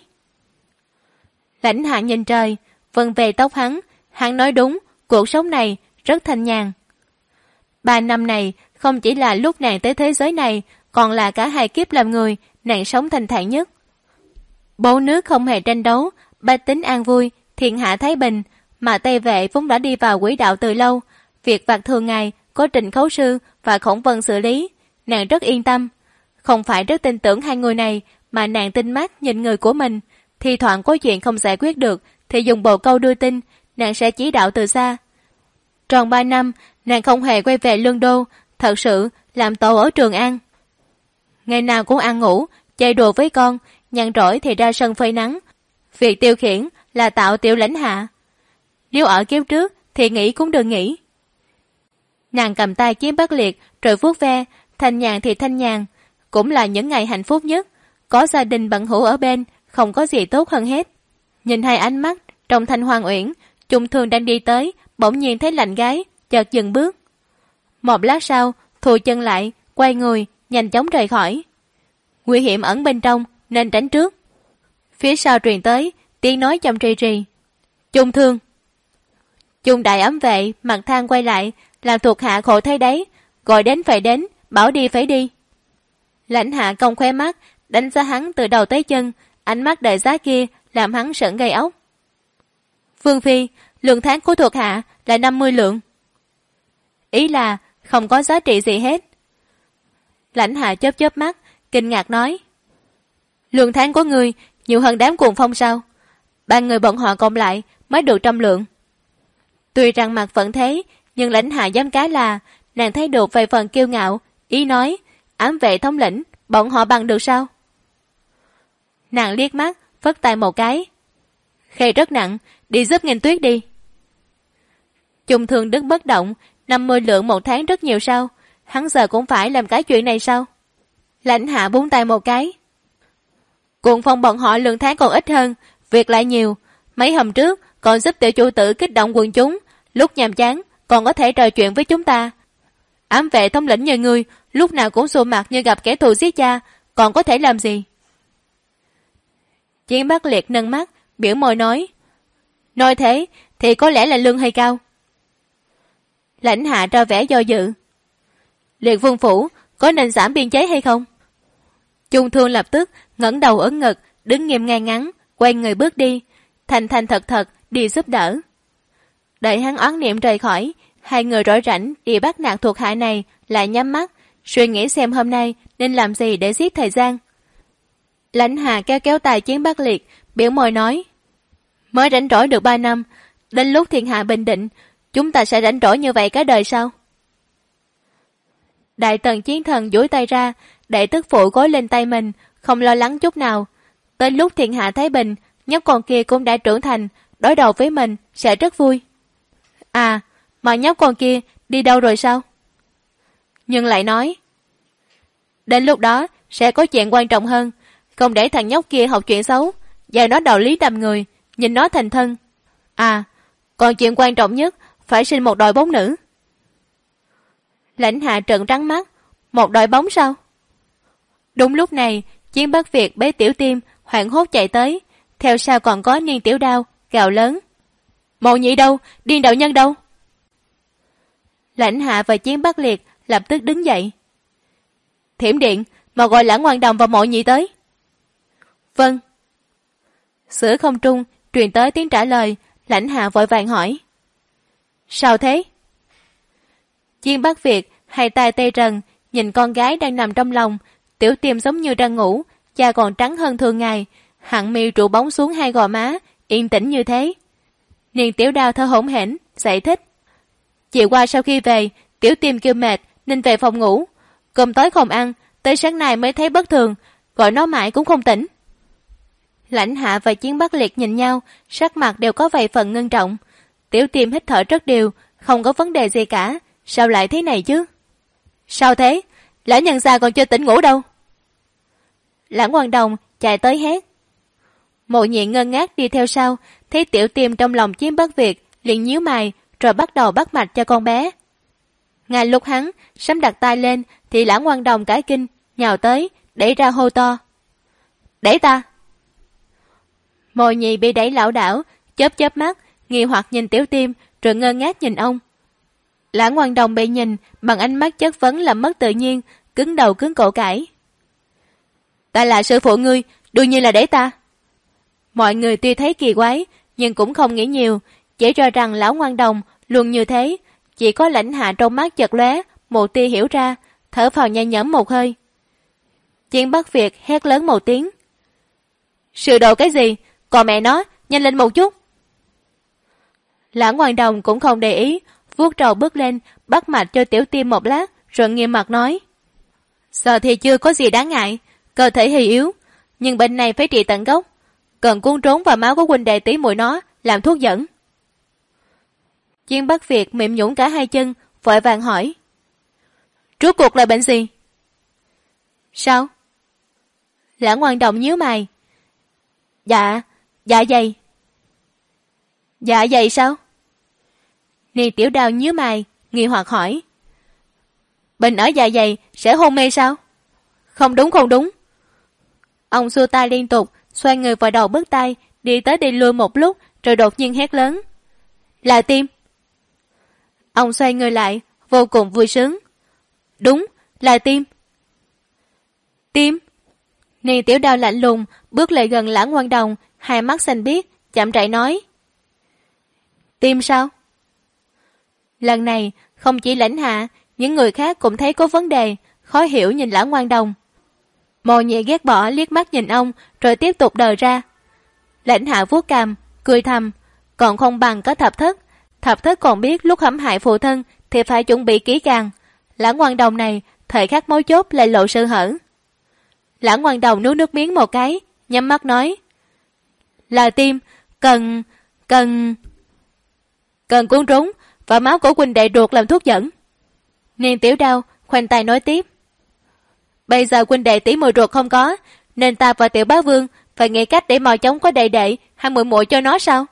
Lãnh Hạ nhìn trời, vân về tóc hắn nói đúng, cuộc sống này rất thanh nhàn. 3 năm này không chỉ là lúc nàng tới thế giới này, còn là cả 2 kiếp làm người, nàng sống thanh thản nhất. Bốn nước không hề tranh đấu, bách tính an vui, thiên hạ thái bình, mà Tây Vệ vốn đã đi vào quỹ đạo từ lâu. Việc vặt thường ngày có Trình Khấu Sư và Khổng Vân xử lý, nàng rất yên tâm. Không phải rất tin tưởng 2 người này, mà nàng tinh mắt nhìn người của mình. Thì thoảng có chuyện không giải quyết được thì dùng bồ câu đưa tin, nàng sẽ chỉ đạo từ xa. Tròn 3 năm, nàng không hề quay về Lương Đô, thật sự làm tổ ở Trường An. Ngày nào cũng ăn ngủ, chơi đùa với con, nhàn rỗi thì ra sân phơi nắng. Việc tiêu khiển là tạo tiểu lãnh hạ. Nếu ở kiếp trước thì nghĩ cũng đừng nghĩ. Nàng cầm tay Chiến Bắc Liệt rồi vuốt ve, thanh nhàn thì thanh nhàn, cũng là những ngày hạnh phúc nhất. Có gia đình bằng hữu ở bên, không có gì tốt hơn hết. Nhìn hai ánh mắt trong thanh Hoàng Uyển, Chung Thương đang đi tới, bỗng nhiên thấy lạnh gáy, chợt dừng bước. Một lát sau, thùi chân lại, quay người, nhanh chóng rời khỏi. Nguy hiểm ẩn bên trong nên tránh trước. Phía sau truyền tới tiếng nói trong trì trì. Chung Thương. Chung đại ấm vệ mặt than quay lại, làm thuộc hạ khổ thấy đấy, gọi đến phải đến, bảo đi phải đi. Lãnh hạ cong khóe mắt, đánh giá hắn từ đầu tới chân, ánh mắt đầy giá kia làm hắn sởn gai ốc. Vương phi, lương tháng của thuộc hạ là 50 lượng. Ý là không có giá trị gì hết. Lãnh hạ chớp chớp mắt, kinh ngạc nói. Lương tháng của ngươi nhiều hơn đám cuồng phong sao? 3 người bọn họ cộng lại mới được 100 lượng. Tuy rằng mặt vẫn thế, nhưng lãnh hạ dám cá là nàng thấy được vài phần kiêu ngạo, ý nói, ám vệ thống lĩnh, bọn họ bằng được sao? Nàng liếc mắt, phất tay một cái. Khê rất nặng, đi giúp Nghênh Tuyết đi. Chung Thương đứng bất động, 50 lượng một tháng rất nhiều sao? Hắn giờ cũng phải làm cái chuyện này sao? Lãnh hạ búng tay một cái. Cuồng phong bọn họ lượng tháng còn ít hơn, việc lại nhiều. Mấy hôm trước còn giúp tiểu chủ tử kích động quần chúng, lúc nhàm chán còn có thể trò chuyện với chúng ta. Ám vệ thống lĩnh như ngươi, lúc nào cũng xù mặt như gặp kẻ thù giết cha, còn có thể làm gì? Chiến Bắc Liệt nâng mắt, biểu môi nói. Nói thế thì có lẽ là lương hay cao? Lãnh hạ ra vẻ do dự. Liệt vương phủ có nên giảm biên chế hay không? Chung Thương lập tức ngẩng đầu ấn ngực, đứng nghiêm ngay ngắn, quay người bước đi, thành thành thật thật đi giúp đỡ. Đợi hắn oán niệm rời khỏi, hai người rỗi rảnh đi bắt nạt thuộc hạ này lại nhắm mắt, suy nghĩ xem hôm nay nên làm gì để giết thời gian. Lãnh hạ kéo kéo tài Chiến Bắc Liệt, biểu môi nói. Mới rảnh rỗi được 3 năm, đến lúc thiên hạ bình định, chúng ta sẽ rảnh rỗi như vậy cả đời sao? Đại tần Chiến Thần duỗi tay ra, để tức phụ gối lên tay mình, không lo lắng chút nào. Tới lúc thiên hạ thái bình, nhóc con kia cũng đã trưởng thành, đối đầu với mình sẽ rất vui. À, mà nhóc con kia đi đâu rồi sao? Nhưng lại nói, đến lúc đó sẽ có chuyện quan trọng hơn, không để thằng nhóc kia học chuyện xấu, dạy nó đạo lý đầm người, nhìn nó thành thân. À, còn chuyện quan trọng nhất phải sinh một đội bóng nữ. Lãnh hạ trợn trắng mắt, một đội bóng sao? Đúng lúc này, Chiến Bắc Việt bế Tiểu Tiêm hoảng hốt chạy tới, theo sau còn có Niên Tiểu Đao gào lớn. Mộ nhị đâu? Điên đạo nhân đâu? Lãnh hạ và Chiến Bắc Liệt lập tức đứng dậy. Thiểm điện, mà gọi Lãng Ngoan Đồng và Mộ nhị tới. Vâng. Giữa không trung truyền tới tiếng trả lời. Lãnh hạ vội vàng hỏi. Sao thế? Chiến Bắc Việt hai tay tê rần, nhìn con gái đang nằm trong lòng. Tiểu Tiêm giống như đang ngủ, da còn trắng hơn thường ngày, hạng mi trụ bóng xuống hai gò má, yên tĩnh như thế. Niên Tiểu Đao thở hổn hển giải thích. Chiều qua sau khi về, Tiểu Tiêm kêu mệt nên về phòng ngủ, cơm tối không ăn, tới sáng nay mới thấy bất thường, gọi nó mãi cũng không tỉnh. Lãnh hạ và Chiến Bắc Liệt nhìn nhau, sắc mặt đều có vài phần ngưng trọng. Tiểu Tiêm hít thở rất đều, không có vấn đề gì cả, sao lại thế này chứ? Sao thế? Lão nhân gia còn chưa tỉnh ngủ đâu. Lãng Ngoan Đồng chạy tới hét. Mộ nhị ngơ ngác đi theo sau, thấy Tiểu Tiêm trong lòng Chiến Bắc Việt, liền nhíu mày, rồi bắt đầu bắt mạch cho con bé. Ngay lúc hắn sắm đặt tay lên, thì Lãng Ngoan Đồng cả kinh, nhào tới, đẩy ra hô to. Đẩy ta! Mộ nhị bị đẩy lảo đảo, chớp chớp mắt, nghi hoặc nhìn Tiểu Tiêm, rồi ngơ ngác nhìn ông. Lãng Ngoan Đồng bị nhìn bằng ánh mắt chất vấn làm mất tự nhiên, cứng đầu cứng cổ cãi. Ta là sư phụ ngươi, đương nhiên là để ta. Mọi người tuy thấy kỳ quái, nhưng cũng không nghĩ nhiều, chỉ cho rằng Lão Ngoan Đồng luôn như thế. Chỉ có Lãnh hạ trong mắt chợt lóe một tia hiểu ra, thở phào nhẹ nhõm một hơi. Chiến Bắc Việt hét lớn một tiếng. Sự đồ cái gì? Còn mẹ nó, nhanh lên một chút. Lãng Ngoan Đồng cũng không để ý, vuốt trầu bước lên, bắt mạch cho Tiểu Tiêm một lát, rồi nghiêm mặt nói: Giờ thì chưa có gì đáng ngại, cơ thể hơi yếu, nhưng bệnh này phải trị tận gốc, cần cuốn trốn và máu của huynh đệ tí muội nó làm thuốc dẫn. Chiến Bắc Việt mềm nhũn cả hai chân, vội vàng hỏi: Rốt cuộc là bệnh gì? Sao? Lã Ngoan Đồng nhíu mày. Dạ dày. Dạ dày sao? Niên Tiểu Đao nhíu mày, nghi hoặc hỏi: Bệnh ở dạ dày sẽ hôn mê sao? Không đúng. Ông xua tay liên tục, xoay người vào đầu bước tay, đi tới đi lui một lúc, rồi đột nhiên hét lớn: Là tim. Ông xoay người lại, vô cùng vui sướng. Đúng, là tim. Tim? Niên Tiểu Đao lạnh lùng, bước lại gần Lã Ngoan Đồng, hai mắt xanh biếc, chậm rãi nói: Tim sao? Lần này, không chỉ Lãnh Hạ, những người khác cũng thấy có vấn đề, khó hiểu nhìn Lã Ngoan Đồng. Mộ Nhị ghét bỏ liếc mắt nhìn ông, rồi tiếp tục đờ ra. Lãnh Hạ vuốt cằm, cười thầm, còn không bằng có Thập Thất còn biết lúc hãm hại phụ thân thì phải chuẩn bị kỹ càng. Lã Ngoan Đồng này, thời khắc mấu chốt lại lộ sơ hở. Lã Ngoan Đồng nuốt nước miếng một cái, nhắm mắt nói: Là tim, cần cuốn rốn và máu của huynh đệ ruột làm thuốc dẫn. Niên Tiểu Đao khoanh tay nói tiếp: Bây giờ huynh đệ tỷ muội ruột không có, nên ta và Tiểu Bá Vương phải nghĩ cách để mau chóng có đệ đệ hay muội muội cho nó sao?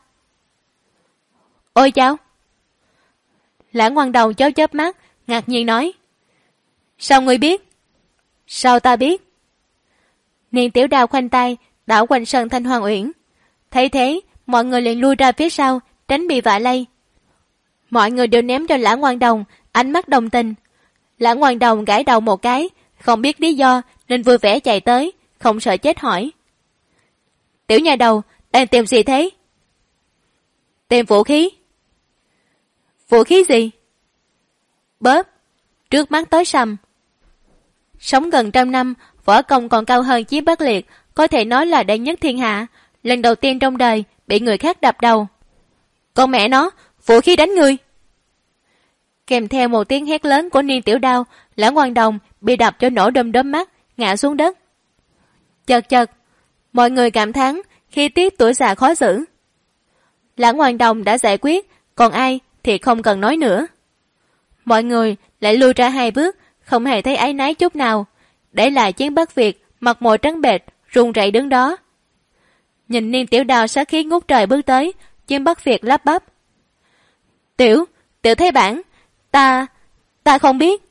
Ôi cháu! Lã Ngoan Đồng chớp mắt, ngạc nhiên nói: Sao ngươi biết? Sao ta biết? Niên Tiểu Đao khoanh tay đảo quanh sân Thanh Hoàng Uyển. Thấy thế, mọi người liền lui ra phía sau, tránh bị vạ lây. Mọi người đều ném cho Lã Ngoan Đồng ánh mắt đồng tình. Lã Ngoan Đồng gãi đầu một cái, không biết lý do nên vui vẻ chạy tới, không sợ chết hỏi: Tiểu nhà đầu, đang tìm gì thế? Tìm vũ khí. Vũ khí gì? Bóp. Trước mắt tối sầm. Sống gần 100 năm, võ công còn cao hơn Chiến Bắc Liệt, có thể nói là đệ nhất thiên hạ. Lần đầu tiên trong đời bị người khác đập đầu. Con mẹ nó, vũ khí đánh người! Kèm theo một tiếng hét lớn của Niên Tiểu Đao, Lã Ngoan Đồng bị đập cho nổ đom mắt, ngã xuống đất. Chật, mọi người cảm thán khi tiếc tuổi già khó xử. Lã Ngoan Đồng đã giải quyết, còn ai thì không cần nói nữa. Mọi người lại lui ra 2 bước, không hề thấy áy náy chút nào, để lại Chiến Bắc Việt mặt mày trắng bệch, run rẩy đứng đó. Nhìn Niên Tiểu Đao sát khí ngút trời bước tới, Chiến Bắc Việt lắp bắp: Tiểu thấy bản, ta không biết.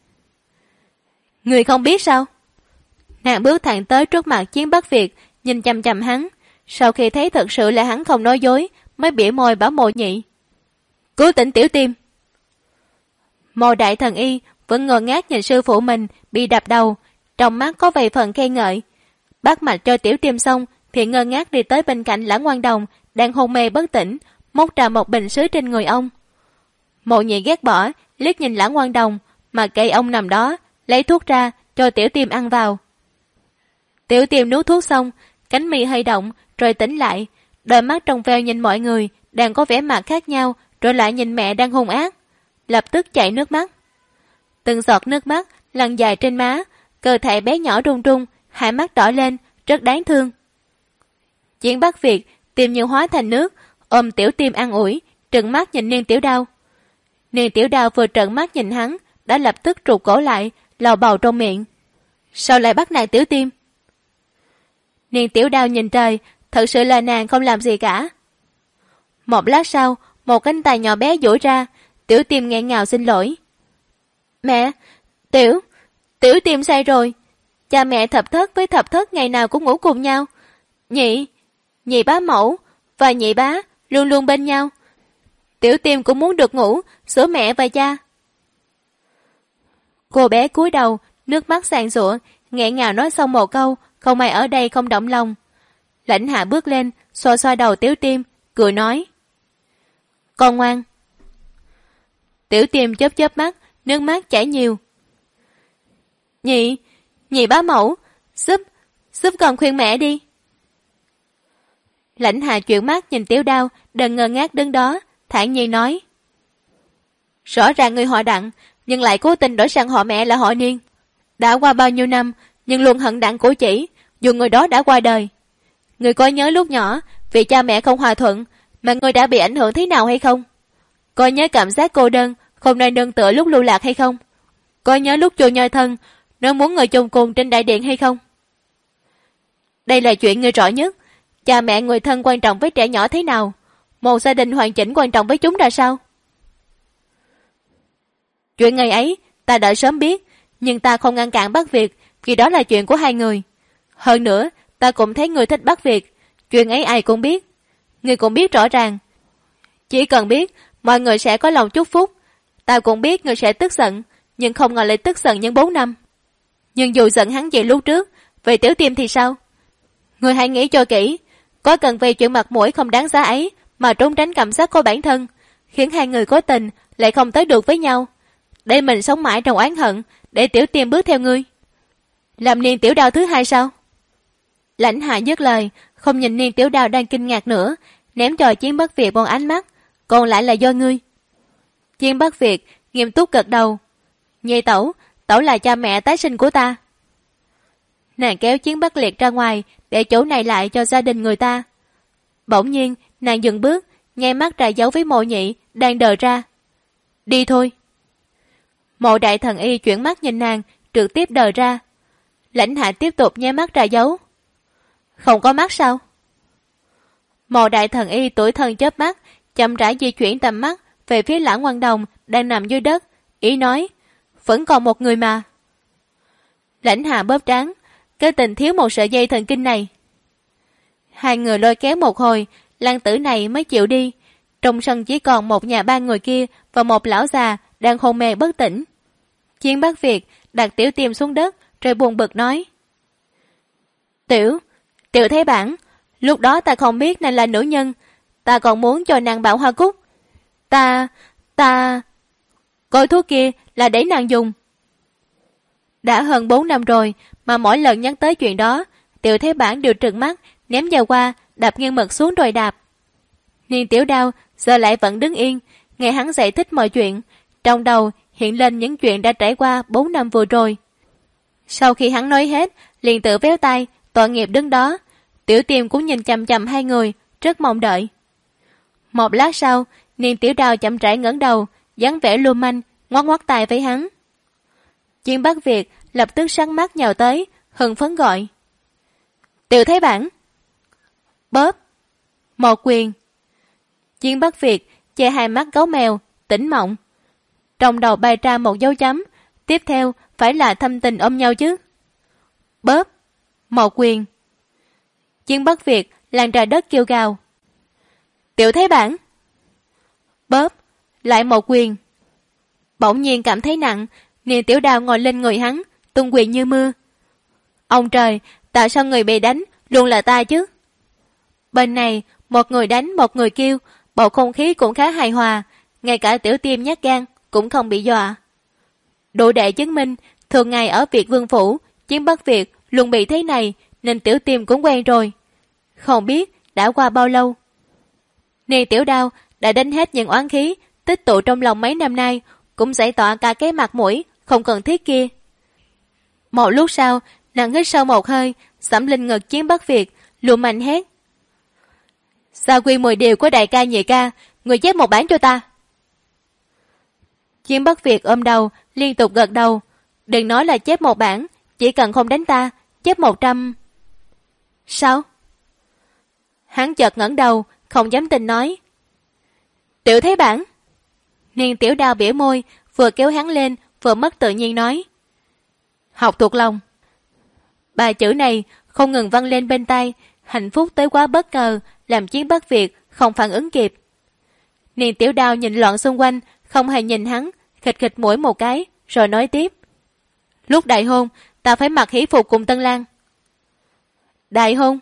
Người không biết sao? Nàng bước thẳng tới trước mặt Chiến Bắc Việt, nhìn chằm chằm hắn. Sau khi thấy thật sự là hắn không nói dối, mới bỉa môi bảo Mộ Nhị: Cứu tỉnh Tiểu Tim. Mộ Đại Thần Y vẫn ngơ ngác nhìn sư phụ mình bị đập đầu, trong mắt có vài phần khen ngợi. Bắt mạch cho Tiểu Tim xong thì ngơ ngác đi tới bên cạnh Lã Ngoan Đồng đang hôn mê bất tỉnh, móc ra một bình sứ trên người ông. Mộ Nhị ghét bỏ liếc nhìn Lã Ngoan Đồng, mà kệ ông nằm đó, lấy thuốc ra cho Tiểu Tim ăn vào. Tiểu Tim nuốt thuốc xong, cánh mi hơi động rồi tỉnh lại, đôi mắt trong veo nhìn mọi người đang có vẻ mặt khác nhau, rồi lại nhìn mẹ đang hung ác, lập tức chảy nước mắt. Từng giọt nước mắt lăn dài trên má, cơ thể bé nhỏ run run, hai mắt đỏ lên, rất đáng thương. Chiến Bắc Việt tim như hóa thành nước, ôm Tiểu Tim an ủi, trừng mắt nhìn Niên Tiểu Đao. Niên Tiểu Đao vừa trợn mắt nhìn hắn, đã lập tức trụt cổ lại, lầu bầu trong miệng: Sao lại bắt nạt Tiểu Tim? Niên Tiểu Đao nhìn trời, thật sự là nàng không làm gì cả. Một lát sau, một cánh tay nhỏ bé duỗi ra, Tiểu Tim nghẹn ngào xin lỗi: Mẹ, Tiểu Tim sai rồi. Cha mẹ Thập Thất với Thập Thất ngày nào cũng ngủ cùng nhau. Nhị bá mẫu và nhị bá luôn luôn bên nhau. Tiểu Tim cũng muốn được ngủ giữa mẹ và cha. Cô bé cúi đầu, nước mắt sàn sụa, nghẹn ngào nói xong một câu, không ai ở đây không động lòng. Lãnh Hạ bước lên, xoa xoa đầu Tiểu Tim, cười nói: Con ngoan. Tiểu Tim chớp mắt, nước mắt chảy nhiều. Nhị bá mẫu, giúp con khuyên mẹ đi. Lãnh Hạ chuyển mắt nhìn Tiểu Đao đang ngơ ngác đứng đó, thản nhiên nói: Rõ ràng người họ Đặng nhưng lại cố tình đổi sang họ mẹ là họ Niên. Đã qua bao nhiêu năm, nhưng luôn hận Đặng Cũ Chỉ, dù người đó đã qua đời. Người có nhớ lúc nhỏ, vì cha mẹ không hòa thuận, mà người đã bị ảnh hưởng thế nào hay không? Có nhớ cảm giác cô đơn, không nơi nương tựa lúc lưu lạc hay không? Có nhớ lúc chôn nhoi thân, nó muốn người chôn cùng trên đại điện hay không? Đây là chuyện người rõ nhất. Cha mẹ người thân quan trọng với trẻ nhỏ thế nào? Một gia đình hoàn chỉnh quan trọng với chúng ra sao? Chuyện ngày ấy, ta đã sớm biết, nhưng ta không ngăn cản Bắc Việt, vì đó là chuyện của hai người. Hơn nữa, ta cũng thấy người thích Bắc Việt, chuyện ấy ai cũng biết. Người cũng biết rõ ràng. Chỉ cần biết, mọi người sẽ có lòng chúc phúc. Ta cũng biết người sẽ tức giận, nhưng không ngờ lại tức giận những 4 năm. Nhưng dù giận hắn về lúc trước, về Tiểu Tiêm thì sao? Người hãy nghĩ cho kỹ, có cần vì chuyện mặt mũi không đáng giá ấy mà trốn tránh cảm giác của bản thân, khiến hai người có tình lại không tới được với nhau, để mình sống mãi trong oán hận, để Tiểu Tiêm bước theo ngươi? Làm Niên Tiểu Đao thứ hai sao? Lãnh Hạ dứt lời, không nhìn Niên Tiểu Đao đang kinh ngạc nữa, ném cho Chiến Bắc Việt một ánh mắt. Còn lại là do ngươi. Chiến Bắc Việt nghiêm túc gật đầu. Nhị tẩu, tẩu là cha mẹ tái sinh của ta. Nàng kéo Chiến Bắc Liệt ra ngoài, để chỗ này lại cho gia đình người ta. Bỗng nhiên, nàng dừng bước, nháy mắt ra dấu với Mộ Nhị đang đờ ra. Đi thôi. Mộ Đại Thần Y chuyển mắt nhìn nàng, trực tiếp đờ ra. Lãnh Hạ tiếp tục nháy mắt ra dấu. Không có mắt sao? Mộ Đại Thần Y tuổi thân chớp mắt, chậm rãi di chuyển tầm mắt về phía Lã Ngoan Đồng đang nằm dưới đất, ý nói, vẫn còn một người mà. Lãnh Hạ bóp trán, cái tình thiếu một sợi dây thần kinh này. Hai người lôi kéo một hồi, Lăng Tử này mới chịu đi. Trong sân chỉ còn một nhà ba người kia và một lão già đang hôn mê bất tỉnh. Chiến Bắc Việt đặt Tiểu Tiêm xuống đất rồi buồn bực nói, Tiểu thấy bản, lúc đó ta không biết nàng là nữ nhân, ta còn muốn cho nàng bảo hoa cúc. Ta coi thuốc kia là để nàng dùng. Đã hơn 4 năm rồi mà mỗi lần nhắc tới chuyện đó, Tiểu Thế Bản đều trừng mắt, ném vào qua, đạp nghiêng mực xuống rồi đạp. Niên Tiểu Đao giờ lại vẫn đứng yên, nghe hắn giải thích mọi chuyện, trong đầu hiện lên những chuyện đã trải qua 4 năm vừa rồi. Sau khi hắn nói hết, liền tự véo tay, tội nghiệp đứng đó. Tiểu Tiêm cũng nhìn chằm chằm hai người, rất mong đợi. Một lát sau, Niên Tiểu Đao chậm rãi ngẩng đầu, dáng vẻ lưu manh, ngoắc ngoắc tay với hắn. Chiến Bắc Việt lập tức sáng mắt nhào tới, hưng phấn gọi, Tiểu Thế Bản. Bóp. Một quyền. Chiến Bắc Việt che hai mắt gấu mèo, tỉnh mộng. Trong đầu bay ra một dấu chấm, tiếp theo phải là thâm tình ôm nhau chứ. Bóp. Một quyền. Chiến Bắc Việt lan ra đất kêu gào, Tiểu Thế Bản. Bóp. Lại một quyền. Bỗng nhiên cảm thấy nặng, Niên Tiểu Đao ngồi lên người hắn, tung quyền như mưa. Ông trời, tại sao người bị đánh luôn là ta chứ? Bên này, một người đánh một người kêu, bầu không khí cũng khá hài hòa, ngay cả Tiểu Tiêm nhát gan cũng không bị dọa. Đủ để chứng minh, thường ngày ở Việt Vương Phủ, Chiến Bắc Việt luôn bị thế này, nên Tiểu Tiêm cũng quen rồi. Không biết đã qua bao lâu. Niên Tiểu Đao đã đánh hết những oán khí tích tụ trong lòng mấy năm nay, cũng giải tỏa cả cái mặt mũi không cần thiết kia. Một lúc sau, nàng hít sâu một hơi, sẫm lên ngực Chiến Bắc Việt, lùa mạnh hét, Gia quy 10 điều của đại ca nhị ca, người chép một bản cho ta. Chiến Bắc Việt ôm đầu, liên tục gật đầu. Đừng nói là chép một bản, chỉ cần không đánh ta, chép 100. Sao? Hắn chợt ngẩng đầu, không dám tin nói, Tiểu Thế Bản. Niên Tiểu Đao bỉa môi, vừa kéo hắn lên, vừa mất tự nhiên nói, học thuộc lòng. Ba chữ này không ngừng vang lên bên tai, hạnh phúc tới quá bất ngờ, làm Chiến Bắc Việt không phản ứng kịp. Niên Tiểu Đao nhìn loạn xung quanh, không hề nhìn hắn, khịch khịch mũi một cái, rồi nói tiếp, lúc đại hôn, ta phải mặc hỷ phục cùng Tân Lang. Đại hôn?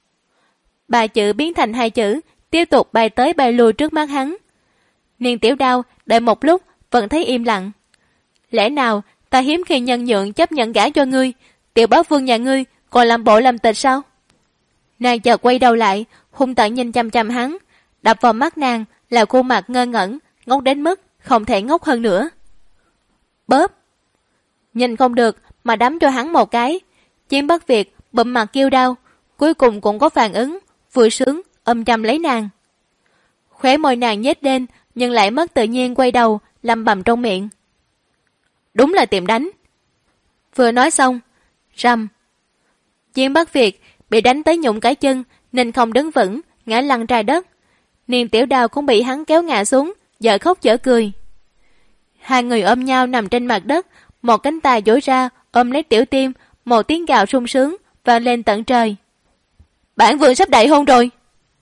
Ba chữ biến thành hai chữ, tiếp tục bay tới bay lui trước mắt hắn. Niên Tiểu Đao đợi một lúc vẫn thấy im lặng. Lẽ nào ta hiếm khi nhân nhượng chấp nhận gả cho ngươi, Tiểu Bá Vương nhà ngươi còn làm bộ làm tịch sao? Nàng chợt quay đầu lại, hung tợn nhìn chăm chăm hắn, đập vào mắt nàng là khuôn mặt ngơ ngẩn, ngốc đến mức không thể ngốc hơn nữa. Bóp. Nhìn không được mà đấm cho hắn một cái. Chiến Bắc Việt bụm mặt kêu đau, cuối cùng cũng có phản ứng, vui sướng ôm chầm lấy nàng. Khóe môi nàng nhếch lên, nhưng lại mất tự nhiên quay đầu, lẩm bẩm trong miệng. Đúng là tìm đánh. Vừa nói xong, rầm. Chiến Bắc Việt bị đánh tới nhụng cái chân nên không đứng vững, ngã lăn ra đất. Niên Tiểu Đào cũng bị hắn kéo ngã xuống, dở khóc dở cười. Hai người ôm nhau nằm trên mặt đất, một cánh tay duỗi ra ôm lấy Tiểu Tim, một tiếng gào sung sướng vang lên tận trời. Bản vương sắp đại hôn rồi.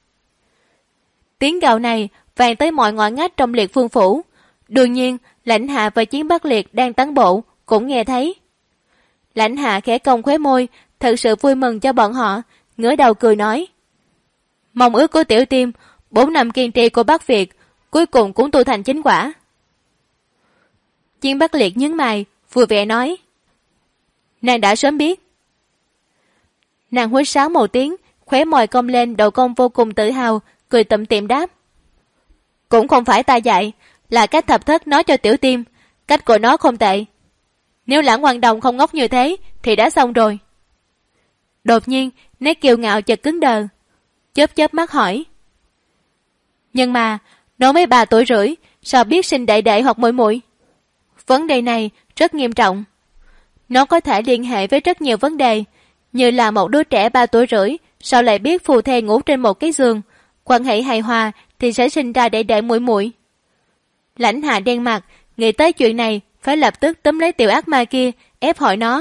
Tiếng gào này vang tới mọi ngõ ngách trong Liệt Phương phủ. Đương nhiên, Lãnh Hạ và Chiến Bắc Liệt đang tán bộ cũng nghe thấy. Lãnh Hạ khẽ cong khóe môi, thật sự vui mừng cho bọn họ, ngửa đầu cười nói: mong ước của Tiểu Tim, 4 năm kiên trì của Bắc Việt, cuối cùng cũng tu thành chính quả. Chiến Bắc Liệt nhướng mày, vui vẻ nói: nàng đã sớm biết. Nàng huýt sáo một tiếng, khóe môi cong lên độ cong vô cùng tự hào, cười tủm tỉm đáp: cũng không phải ta dạy, là cách Thập Thất nói cho Tiểu Tim, cách của nó không tệ. Nếu Lãng Quang Đồng không ngốc như thế thì đã xong rồi. Đột nhiên nét kiêu ngạo chợt cứng đờ, chớp chớp mắt hỏi: nhưng mà nó mới 3 tuổi rưỡi, sao biết sinh đệ đệ hoặc muội muội? Vấn đề này rất nghiêm trọng. Nó có thể liên hệ với rất nhiều vấn đề, như là một đứa trẻ 3 tuổi rưỡi sao lại biết phù thê ngủ trên một cái giường, quan hệ hài hòa thì sẽ sinh ra đệ đệ muội muội. Lãnh Hạ đen mặt, nghĩ tới chuyện này phải lập tức túm lấy tiểu ác ma kia ép hỏi nó.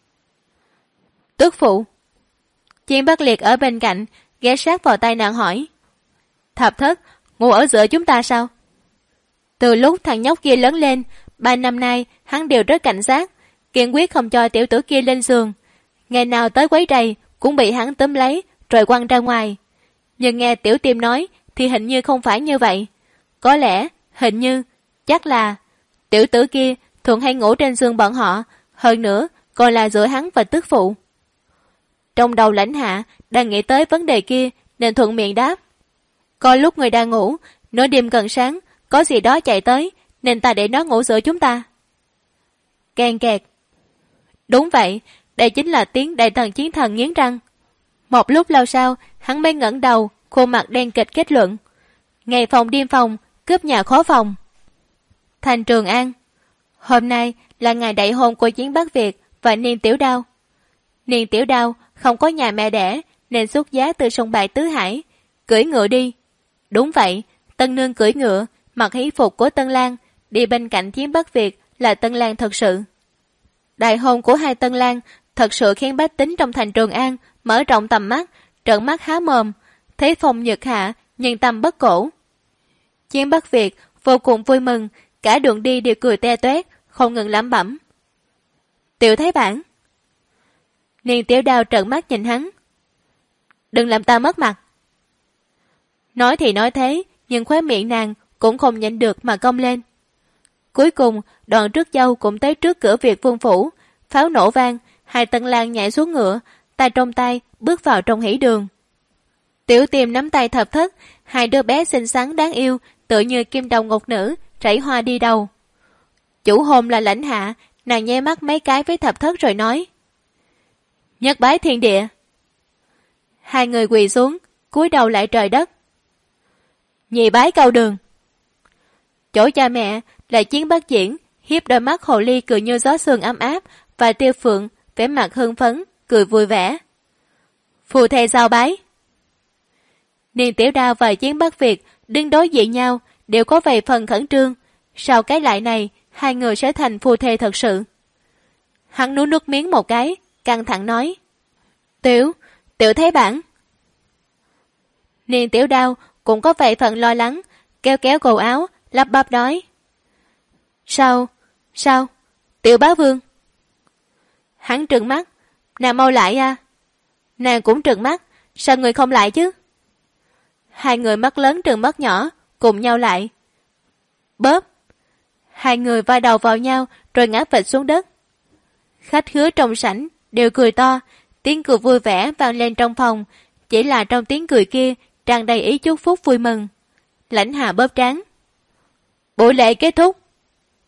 Tước phụ. Chiến Bắc Liệt ở bên cạnh ghé sát vào tai nàng hỏi: Thập Thất ngủ ở giữa chúng ta sao? Từ lúc thằng nhóc kia lớn lên, 3 năm nay hắn đều rất cảnh giác, kiên quyết không cho tiểu tử kia lên giường. Ngày nào tới quấy rầy cũng bị hắn túm lấy rồi quăng ra ngoài. Nhưng nghe Tiểu Tim nói thì hình như không phải như vậy. Có lẽ, hình như, chắc là tiểu tử kia thường hay ngủ trên giường bọn họ, hơn nữa còn là giữa hắn và tước phụ. Trong đầu Lãnh Hạ đang nghĩ tới vấn đề kia nên thuận miệng đáp: coi lúc người đang ngủ, nửa đêm gần sáng có gì đó chạy tới nên ta để nó ngủ giữa chúng ta. Keng kẹt. Đúng vậy, đây chính là tiếng đại thần chiến thần nghiến răng. Một lúc lâu sau hắn mới ngẩng đầu, khuôn mặt đen kịch kết luận: ngày phòng đêm phòng, cướp nhà khó phòng. Thành Trường An, hôm nay là ngày đại hôn của Chiến Bắc Việt và Niên Tiểu Đao. Niên Tiểu Đao không có nhà mẹ đẻ nên xuất giá từ sông Bạch Tứ Hải, cưỡi ngựa đi. Đúng vậy, tân nương cưỡi ngựa, mặc hỷ phục của Tân Lang, đi bên cạnh Chiến Bắc Việt là Tân Lang thật sự. Đại hôn của hai Tân Lang thật sự khiến bách tính trong thành Trường An mở rộng tầm mắt, trợn mắt há mồm, thấy phong nhật hạ, nhân tâm bất cổ. Chiến Bắc Việt vô cùng vui mừng, cả đường đi đều cười te toét, không ngừng lẩm bẩm: Tiểu Thái Bản. Niên Tiểu Đao trợn mắt nhìn hắn: đừng làm ta mất mặt. Nói thì nói thế, nhưng khóe miệng nàng cũng không nhịn được mà cong lên. Cuối cùng đoàn rước dâu cũng tới trước cửa Việt Vương phủ, pháo nổ vang, hai Tân Lang nhảy xuống ngựa, tay trong tay bước vào trong hỷ đường. Tiểu Tim nắm tay Thập Thất, hai đứa bé xinh xắn đáng yêu tựa như kim đồng ngọc nữ rảy hoa đi đầu. Chủ hôn là Lãnh Hạ, nàng nháy mắt mấy cái với Thập Thất rồi nói: nhất bái thiên địa. Hai người quỳ xuống, cúi đầu lại trời đất. Nhị bái cầu đường. Chỗ cha mẹ là Chiến Bắc Diễn, hiếp đôi mắt hồ ly cười như gió sương ấm áp, và Tiêu Phượng vẻ mặt hưng phấn cười vui vẻ. Phù thê giao bái. Niên Tiểu Đao và Chiến Bắc Việt đứng đối diện nhau đều có vài phần khẩn trương. Sau cái lại này hai người sẽ thành phù thê thật sự. Hắn nuốt nước miếng một cái, căng thẳng nói: Tiểu Thái Bản. Niên Tiểu Đao cũng có vài phần lo lắng, kéo kéo cổ áo, lắp bắp nói: Sao? Tiểu bá vương. Hắn trừng mắt: nàng mau lại à. Nàng cũng trừng mắt: sao người không lại chứ? Hai người mắt lớn trừng mắt nhỏ, cùng nhau lại. Bóp. Hai người va đầu vào nhau rồi ngã phịch xuống đất. Khách khứa trong sảnh đều cười to, tiếng cười vui vẻ vang lên trong phòng, chỉ là trong tiếng cười kia tràn đầy ý chúc phúc vui mừng. Lãnh Hạ bóp trán: buổi lễ kết thúc.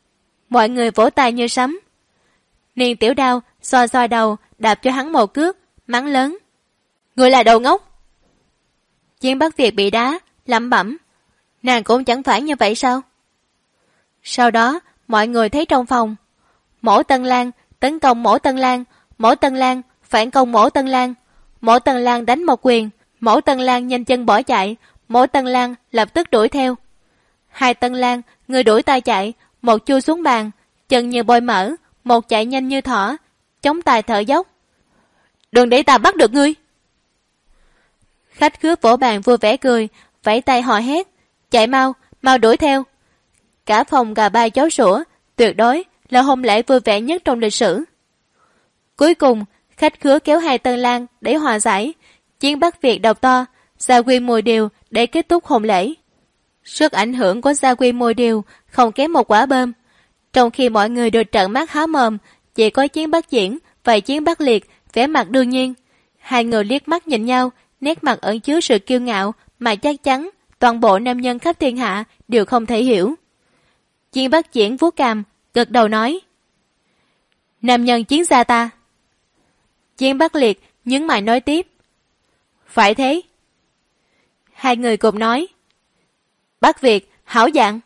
Mọi người vỗ tay như sấm. Niên Tiểu Đao xoa xoa đầu, đạp cho hắn một cước, mắng lớn. Người là đồ ngốc. Chiến Bắc Việt bị đá, lẩm bẩm. Nàng cũng chẳng phải như vậy sao? Sau đó, mọi người thấy trong phòng. Mỗ Tân Lan tấn công Mỗ Tân Lan, Mỗ Tân Lan phản công Mỗ Tân Lan. Mỗ Tân Lan đánh một quyền, Mỗ Tân Lan nhanh chân bỏ chạy, Mỗ Tân Lan lập tức đuổi theo. Hai Tân Lan, người đuổi ta chạy, một chui xuống bàn, chân như bôi mỡ, một chạy nhanh như thỏ, chống tài thở dốc. Đừng để ta bắt được ngươi. Khách khứa vỗ bàn vui vẻ cười, vẫy tay hò hét. Chạy mau, mau đuổi theo. Cả phòng gà bay chó sủa, tuyệt đối là hôn lễ vui vẻ nhất trong lịch sử. Cuối cùng, khách khứa kéo hai Tân Lan để hòa giải. Chiến Bắc Việt đọc to, Gia Quy Mùi Điều để kết thúc hôn lễ. Sức ảnh hưởng của Gia Quy Mùi Điều không kém một quả bom. Trong khi mọi người được trợn mắt há mồm, chỉ có Chiến Bắc Diễn và Chiến Bắc Liệt vẻ mặt đương nhiên. Hai người liếc mắt nhìn nhau, nét mặt ẩn chứa sự kiêu ngạo mà chắc chắn toàn bộ nam nhân khắp thiên hạ đều không thể hiểu. Chiến Bắc Diễn vuốt cằm, gật đầu nói. Nam nhân chiến gia ta. Chiến Bắc Liệt nhấn mày nói tiếp. Phải thế. Hai người cùng nói. Bắc Việt, hảo dạng.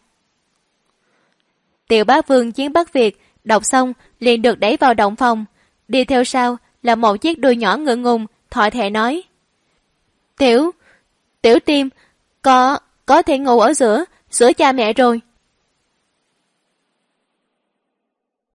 Tiểu bá vương Chiến Bắc Việt đọc xong liền được đẩy vào động phòng. Đi theo sau là một chiếc đuôi nhỏ ngượng ngùng, thọ thệ nói. Tiểu Tim, có thể ngủ ở giữa cha mẹ rồi.